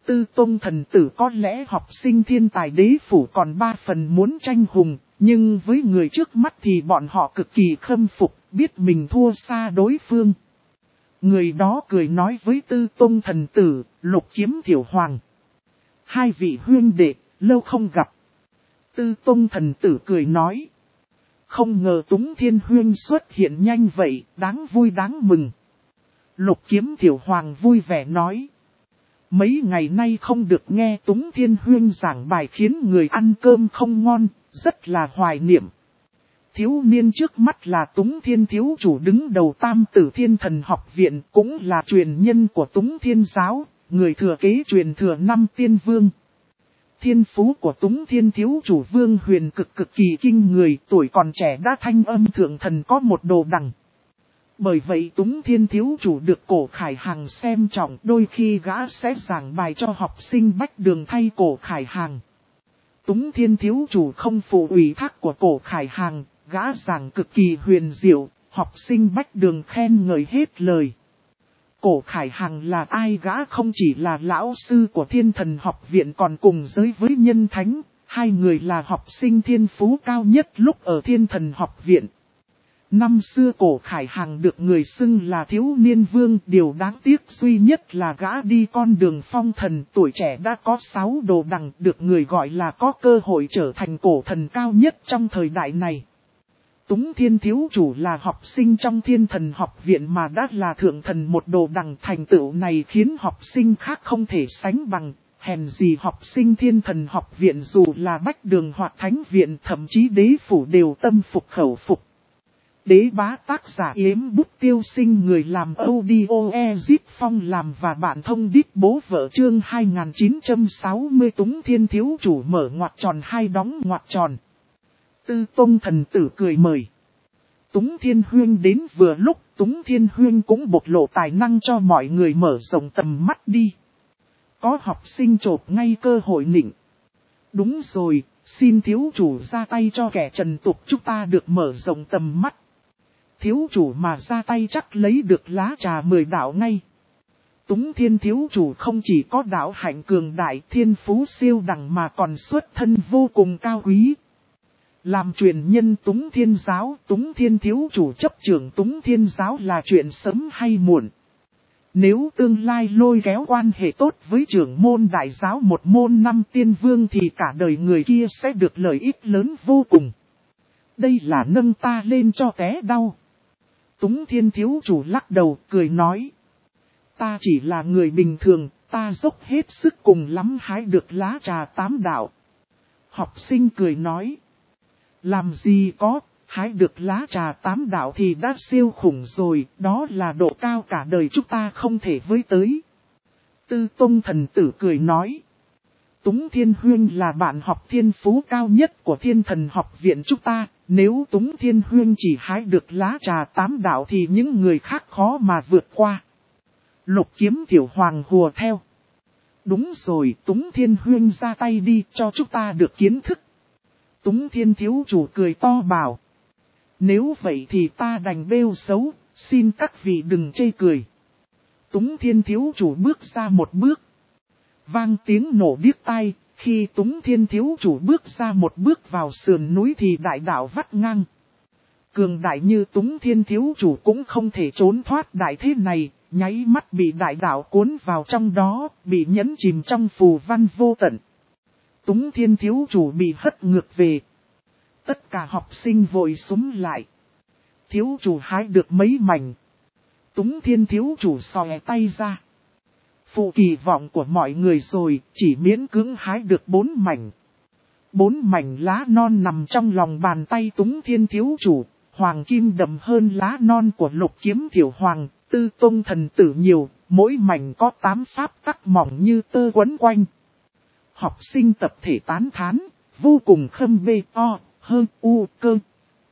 Tư Tông thần tử có lẽ học sinh thiên tài đế phủ còn 3 phần muốn tranh hùng, nhưng với người trước mắt thì bọn họ cực kỳ khâm phục, biết mình thua xa đối phương. Người đó cười nói với Tư Tông thần tử, Lục Kiếm Tiểu Hoàng. Hai vị huynh đệ, lâu không gặp. Tư Tông thần tử cười nói. Không ngờ Túng Thiên huynh xuất hiện nhanh vậy, đáng vui đáng mừng. Lục Kiếm Tiểu Hoàng vui vẻ nói. Mấy ngày nay không được nghe Túng Thiên huynh giảng bài khiến người ăn cơm không ngon, rất là hoài niệm. Thiếu niên trước mắt là Túng Thiên thiếu chủ đứng đầu Tam Tử Thiên Thần học viện, cũng là truyền nhân của Túng Thiên giáo, người thừa kế truyền thừa 5 tiên vương. Thiên phú của Túng Thiên thiếu chủ Vương Huyền cực kỳ kinh người, tuổi còn trẻ đã thanh âm thượng thần có một đồ đằng. Bởi vậy Túng Thiên thiếu chủ được Cổ Khải Hàng xem trọng, đôi khi gã sẽ giảng bài cho học sinh bách đường thay Cổ Khải Hàng. Túng Thiên thiếu chủ không phụ ủy thác của Cổ Khải Hàng, gã giảng cực kỳ huyền diệu, học sinh bách đường khen ngợi hết lời. Cổ Khải Hàng là ai? Gã không chỉ là lão sư của Thiên Thần học viện còn cùng giới với Nhân Thánh, hai người là học sinh thiên phú cao nhất lúc ở Thiên Thần học viện. Năm xưa Cổ Khải Hàng được người xưng là thiếu niên vương, điều đáng tiếc duy nhất là gã đi con đường phong thần, tuổi trẻ đã có 6 đồ đằng, được người gọi là có cơ hội trở thành cổ thần cao nhất trong thời đại này. Túng Thiên thiếu chủ là học sinh trong Thiên Thần học viện mà đã là thượng thần một đồ đằng, thành tựu này khiến học sinh khác không thể sánh bằng, hèn gì học sinh Thiên Thần học viện dù là bách đường hoặc thánh viện thậm chí đế phủ đều tâm phục khẩu phục. Đế bá tác giả Yếm Bút Tiêu Sinh, người làm audio Ezip Phong làm và bạn thông đít bố vợ chương 2960. Túng Thiên thiếu chủ mở ngoặc tròn hai đóng ngoặc tròn. Tư Tông thần tử cười mời. Túng Thiên huynh đến vừa lúc, Túng Thiên huynh cũng bộc lộ tài năng cho mọi người mở rộng tầm mắt đi. Có học sinh chộp ngay cơ hội nịnh. Đúng rồi, xin thiếu chủ ra tay cho kẻ trần tục chúng ta được mở rộng tầm mắt. Thiếu chủ mà ra tay chắc lấy được lá trà 10 đạo ngay. Túng Thiên thiếu chủ không chỉ có đạo hạnh cường đại, thiên phú siêu đẳng mà còn xuất thân vô cùng cao quý. Làm truyền nhân Túng Thiên giáo, Túng Thiên thiếu chủ chấp trưởng Túng Thiên giáo là chuyện sớm hay muộn. Nếu tương lai lôi kéo quan hệ tốt với trưởng môn đại giáo một môn 5 tiên vương thì cả đời người kia sẽ được lợi ích lớn vô cùng. Đây là nâng ta lên cho té đau. Túng Thiên thiếu chủ lắc đầu cười nói. Ta chỉ là người bình thường, ta dốc hết sức cùng lắm hái được lá trà 8 đạo. Học sinh cười nói. Làm gì có, hái được lá trà 8 đạo thì đã siêu khủng rồi, đó là độ cao cả đời chúng ta không thể với tới. Tư Tông thần tử cười nói. Túng Thiên huynh là bạn học thiên phú cao nhất của Thiên Thần học viện chúng ta, nếu Túng Thiên huynh chỉ hái được lá trà 8 đạo thì những người khác khó mà vượt qua. Lục Kiếm Tiểu Hoàng hùa theo. Đúng rồi, Túng Thiên huynh ra tay đi cho chúng ta được kiến thức. Túng Thiên thiếu chủ cười to bảo. Nếu vậy thì ta đành bêu xấu, xin các vị đừng chê cười. Túng Thiên thiếu chủ bước ra một bước. Vang tiếng nổ điếc tai, khi Túng Thiên thiếu chủ bước ra một bước vào sườn núi thì đại đạo vắt ngang. Cường đại như Túng Thiên thiếu chủ cũng không thể trốn thoát đại thế này, nháy mắt bị đại đạo cuốn vào trong đó, bị nhấn chìm trong phù văn vô tận. Túng Thiên thiếu chủ bị hất ngược về. Tất cả học sinh vội xúm lại. Thiếu chủ hái được mấy mảnh. Túng Thiên thiếu chủ xòe tay ra. Phụ kỳ vọng của mọi người rồi, chỉ miễn cưỡng hái được 4 mảnh. 4 mảnh lá non nằm trong lòng bàn tay Túng Thiên thiếu chủ, hoàng kim đậm hơn lá non của Lục Kiếm Tiểu Hoàng, Tư Tông thần tử nhiều, mỗi mảnh có 8 pháp tắc mỏng như tơ quấn quanh. Học sinh tập thể tán thán, vô cùng khâm bê o, hơn u cơ.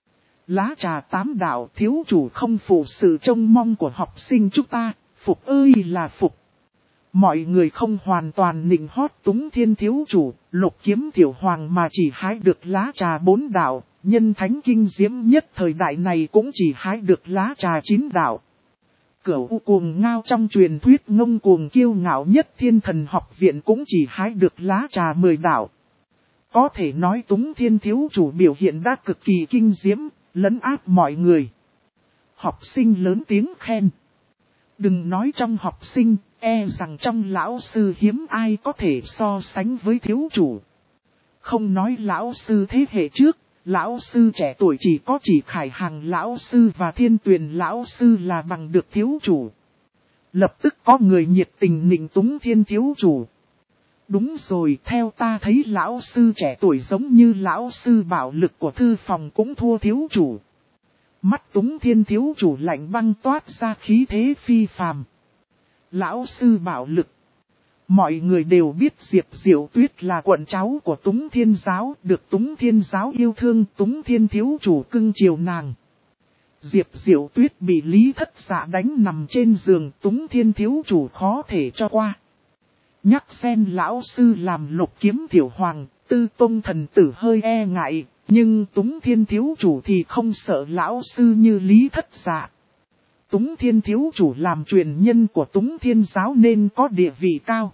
Lá trà 8 đạo thiếu chủ không phụ sự trông mong của học sinh chúng ta, phục ơi là phục. Mọi người không hoàn toàn nịnh hót Túng Thiên thiếu chủ, Lục Kiếm Tiểu Hoàng mà chỉ hái được lá trà 4 đạo, Nhân Thánh kinh diễm nhất thời đại này cũng chỉ hái được lá trà 9 đạo. Cửu cuồng ngao trong truyền thuyết ngông cuồng kiêu ngạo nhất Thiên Thần học viện cũng chỉ hái được lá trà 10 đạo. Có thể nói Túng Thiên thiếu chủ biểu hiện đã cực kỳ kinh diễm, lấn áp mọi người. Học sinh lớn tiếng khen. Đừng nói trong học sinh, rằng trong lão sư hiếm ai có thể so sánh với thiếu chủ. Không nói lão sư thế hệ trước, lão sư trẻ tuổi chỉ Khải Hằng lão sư và Thiên Tuyền lão sư là bằng được thiếu chủ. Lập tức có người nhiệt tình nịnh Túng Thiên thiếu chủ. Đúng rồi, theo ta thấy lão sư trẻ tuổi giống như lão sư Bảo Lực của thư phòng cũng thua thiếu chủ. Mắt Túng Thiên thiếu chủ lạnh băng toát ra khí thế phi phàm. Lão sư Bảo Lực. Mọi người đều biết Diệp Diệu Tuyết là quận cháu của Túng Thiên giáo, được Túng Thiên giáo yêu thương, Túng Thiên thiếu chủ cưng chiều nàng. Diệp Diệu Tuyết bị Lý Thất Dạ đánh nằm trên giường, Túng Thiên thiếu chủ khó thể cho qua. Nhắc xem lão sư làm Lục Kiếm Tiểu Hoàng, Tư Tông thần tử hơi e ngại, nhưng Túng Thiên thiếu chủ thì không sợ lão sư như Lý Thất Dạ. Túng Thiên thiếu chủ làm truyền nhân của Túng Thiên giáo nên có địa vị cao.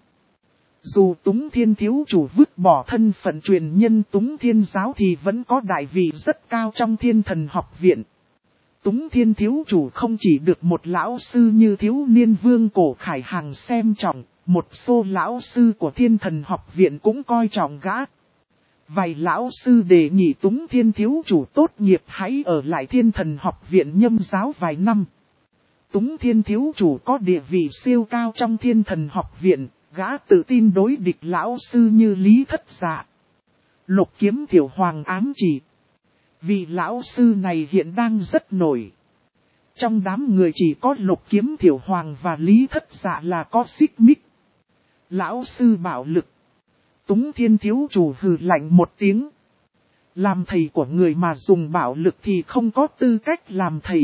Dù Túng Thiên thiếu chủ vứt bỏ thân phận truyền nhân Túng Thiên giáo thì vẫn có đại vị rất cao trong Thiên Thần học viện. Túng Thiên thiếu chủ không chỉ được một lão sư như thiếu niên vương cổ Khải Hằng xem trọng, một số lão sư của Thiên Thần học viện cũng coi trọng gã. Vài lão sư đề nghị Túng Thiên thiếu chủ tốt nghiệp hãy ở lại Thiên Thần học viện Nhâm giáo vài năm. Túng Thiên thiếu chủ có địa vị siêu cao trong Thiên Thần học viện, gã tự tin đối địch lão sư như Lý Thất Dạ. Lục Kiếm Tiểu Hoàng ám chỉ. Vị lão sư này hiện đang rất nổi. Trong đám người chỉ có Lục Kiếm Tiểu Hoàng và Lý Thất Dạ là có xích mích. Lão sư Bảo Lực. Túng Thiên thiếu chủ hừ lạnh một tiếng. Làm thầy của người mà dùng bạo lực thì không có tư cách làm thầy.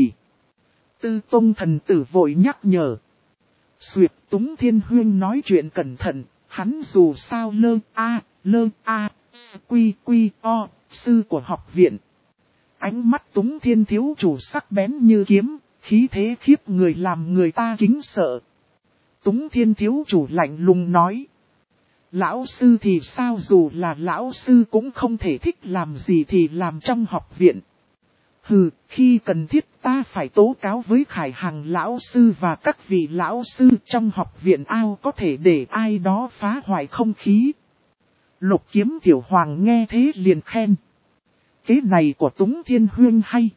Tư Tông thần tử vội nhắc nhở. Xuyệt Túng Thiên huyên nói chuyện cẩn thận, hắn dù sao quy sư của học viện. Ánh mắt Túng Thiên thiếu chủ sắc bén như kiếm, khí thế khiếp người làm người ta kính sợ. Túng Thiên thiếu chủ lạnh lùng nói. Lão sư thì sao, dù là lão sư cũng không thể thích làm gì thì làm trong học viện. Hừ, khi cần thiết ta phải tố cáo với Khải Hằng lão sư và các vị lão sư trong học viện, ao có thể để ai đó phá hoại không khí. Lục Kiếm Tiểu Hoàng nghe thế liền khen. Kế này của Túng Thiên huyên hay.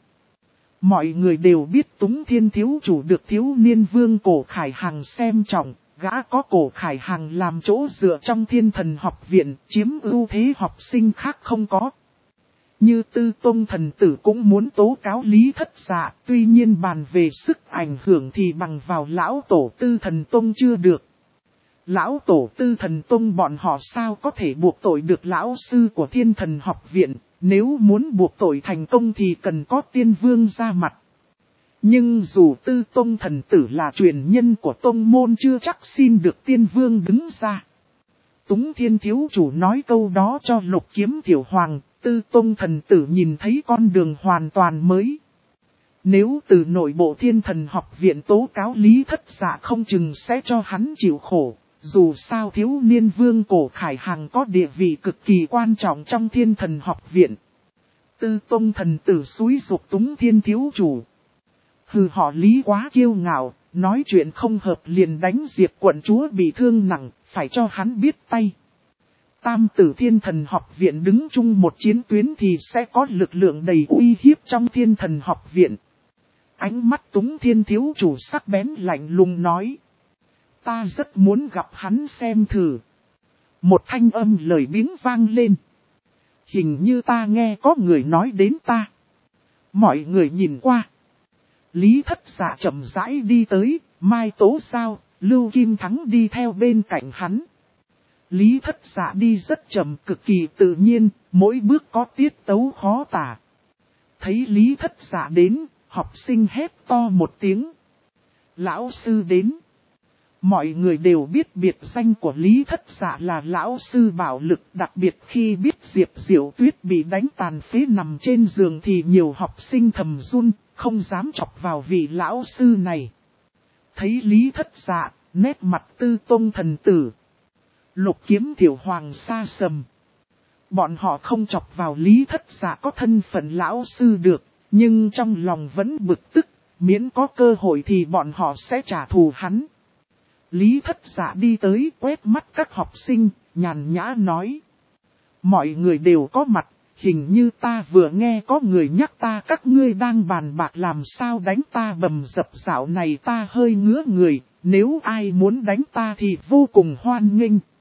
Mọi người đều biết Túng Thiên thiếu chủ được thiếu niên vương cổ Khải Hằng xem trọng, gã có cổ Khải Hằng làm chỗ dựa trong Thiên Thần học viện, chiếm ưu thế học sinh khác không có. Như Tư Tông thần tử cũng muốn tố cáo Lý Thất Dạ, tuy nhiên bàn về sức ảnh hưởng thì bằng vào lão tổ Tư Thần Tông chưa được. Lão tổ Tư Thần Tông bọn họ sao có thể buộc tội được lão sư của Thiên Thần học viện, nếu muốn buộc tội thành công thì cần có tiên vương ra mặt. Nhưng dù Tư Tông thần tử là truyền nhân của tông môn chưa chắc xin được tiên vương đứng ra. Túng Thiên thiếu chủ nói câu đó cho Lục Kiếm Tiểu Hoàng, Tư Tông thần tử nhìn thấy con đường hoàn toàn mới. Nếu từ nội bộ Thiên Thần học viện tố cáo Lý Thất Dạ không chừng sẽ cho hắn chịu khổ. Dù sao thiếu niên vương cổ Khải Hằng có địa vị cực kỳ quan trọng trong Thiên Thần học viện. Tư Tông thần tử xúi giục Túng Thiên thiếu chủ. Hừ, họ Lý quá kiêu ngạo, nói chuyện không hợp liền đánh Diệp quận chúa bị thương nặng, phải cho hắn biết tay. Tam tử Thiên Thần học viện đứng chung một chiến tuyến thì sẽ có lực lượng đầy uy hiếp trong Thiên Thần học viện. Ánh mắt Túng Thiên thiếu chủ sắc bén lạnh lùng nói. Ta rất muốn gặp hắn xem thử. Một thanh âm lời biếng vang lên. Hình như ta nghe có người nói đến ta. Mọi người nhìn qua. Lý Thất Dạ chậm rãi đi tới, Mai Tố Sao, Lưu Kim Thắng đi theo bên cạnh hắn. Lý Thất Dạ đi rất chậm, cực kỳ tự nhiên, mỗi bước có tiết tấu khó tả. Thấy Lý Thất Dạ đến, học sinh hét to một tiếng. Lão sư đến. Mọi người đều biết biệt danh của Lý Thất Dạ là lão sư Bảo Lực, đặc biệt khi biết Diệp Diệu Tuyết bị đánh tàn phế nằm trên giường thì nhiều học sinh thầm run, không dám chọc vào vị lão sư này. Thấy Lý Thất Dạ, nét mặt Tư Tông thần tử. Lục Kiếm Tiểu Hoàng xa sầm. Bọn họ không chọc vào Lý Thất Dạ có thân phận lão sư được, nhưng trong lòng vẫn bực tức, miễn có cơ hội thì bọn họ sẽ trả thù hắn. Lý Thất Dạ đi tới quét mắt các học sinh, nhàn nhã nói. Mọi người đều có mặt, hình như ta vừa nghe có người nhắc ta các ngươi đang bàn bạc làm sao đánh ta bầm dập dạo này ta hơi ngứa người, nếu ai muốn đánh ta thì vô cùng hoan nghênh.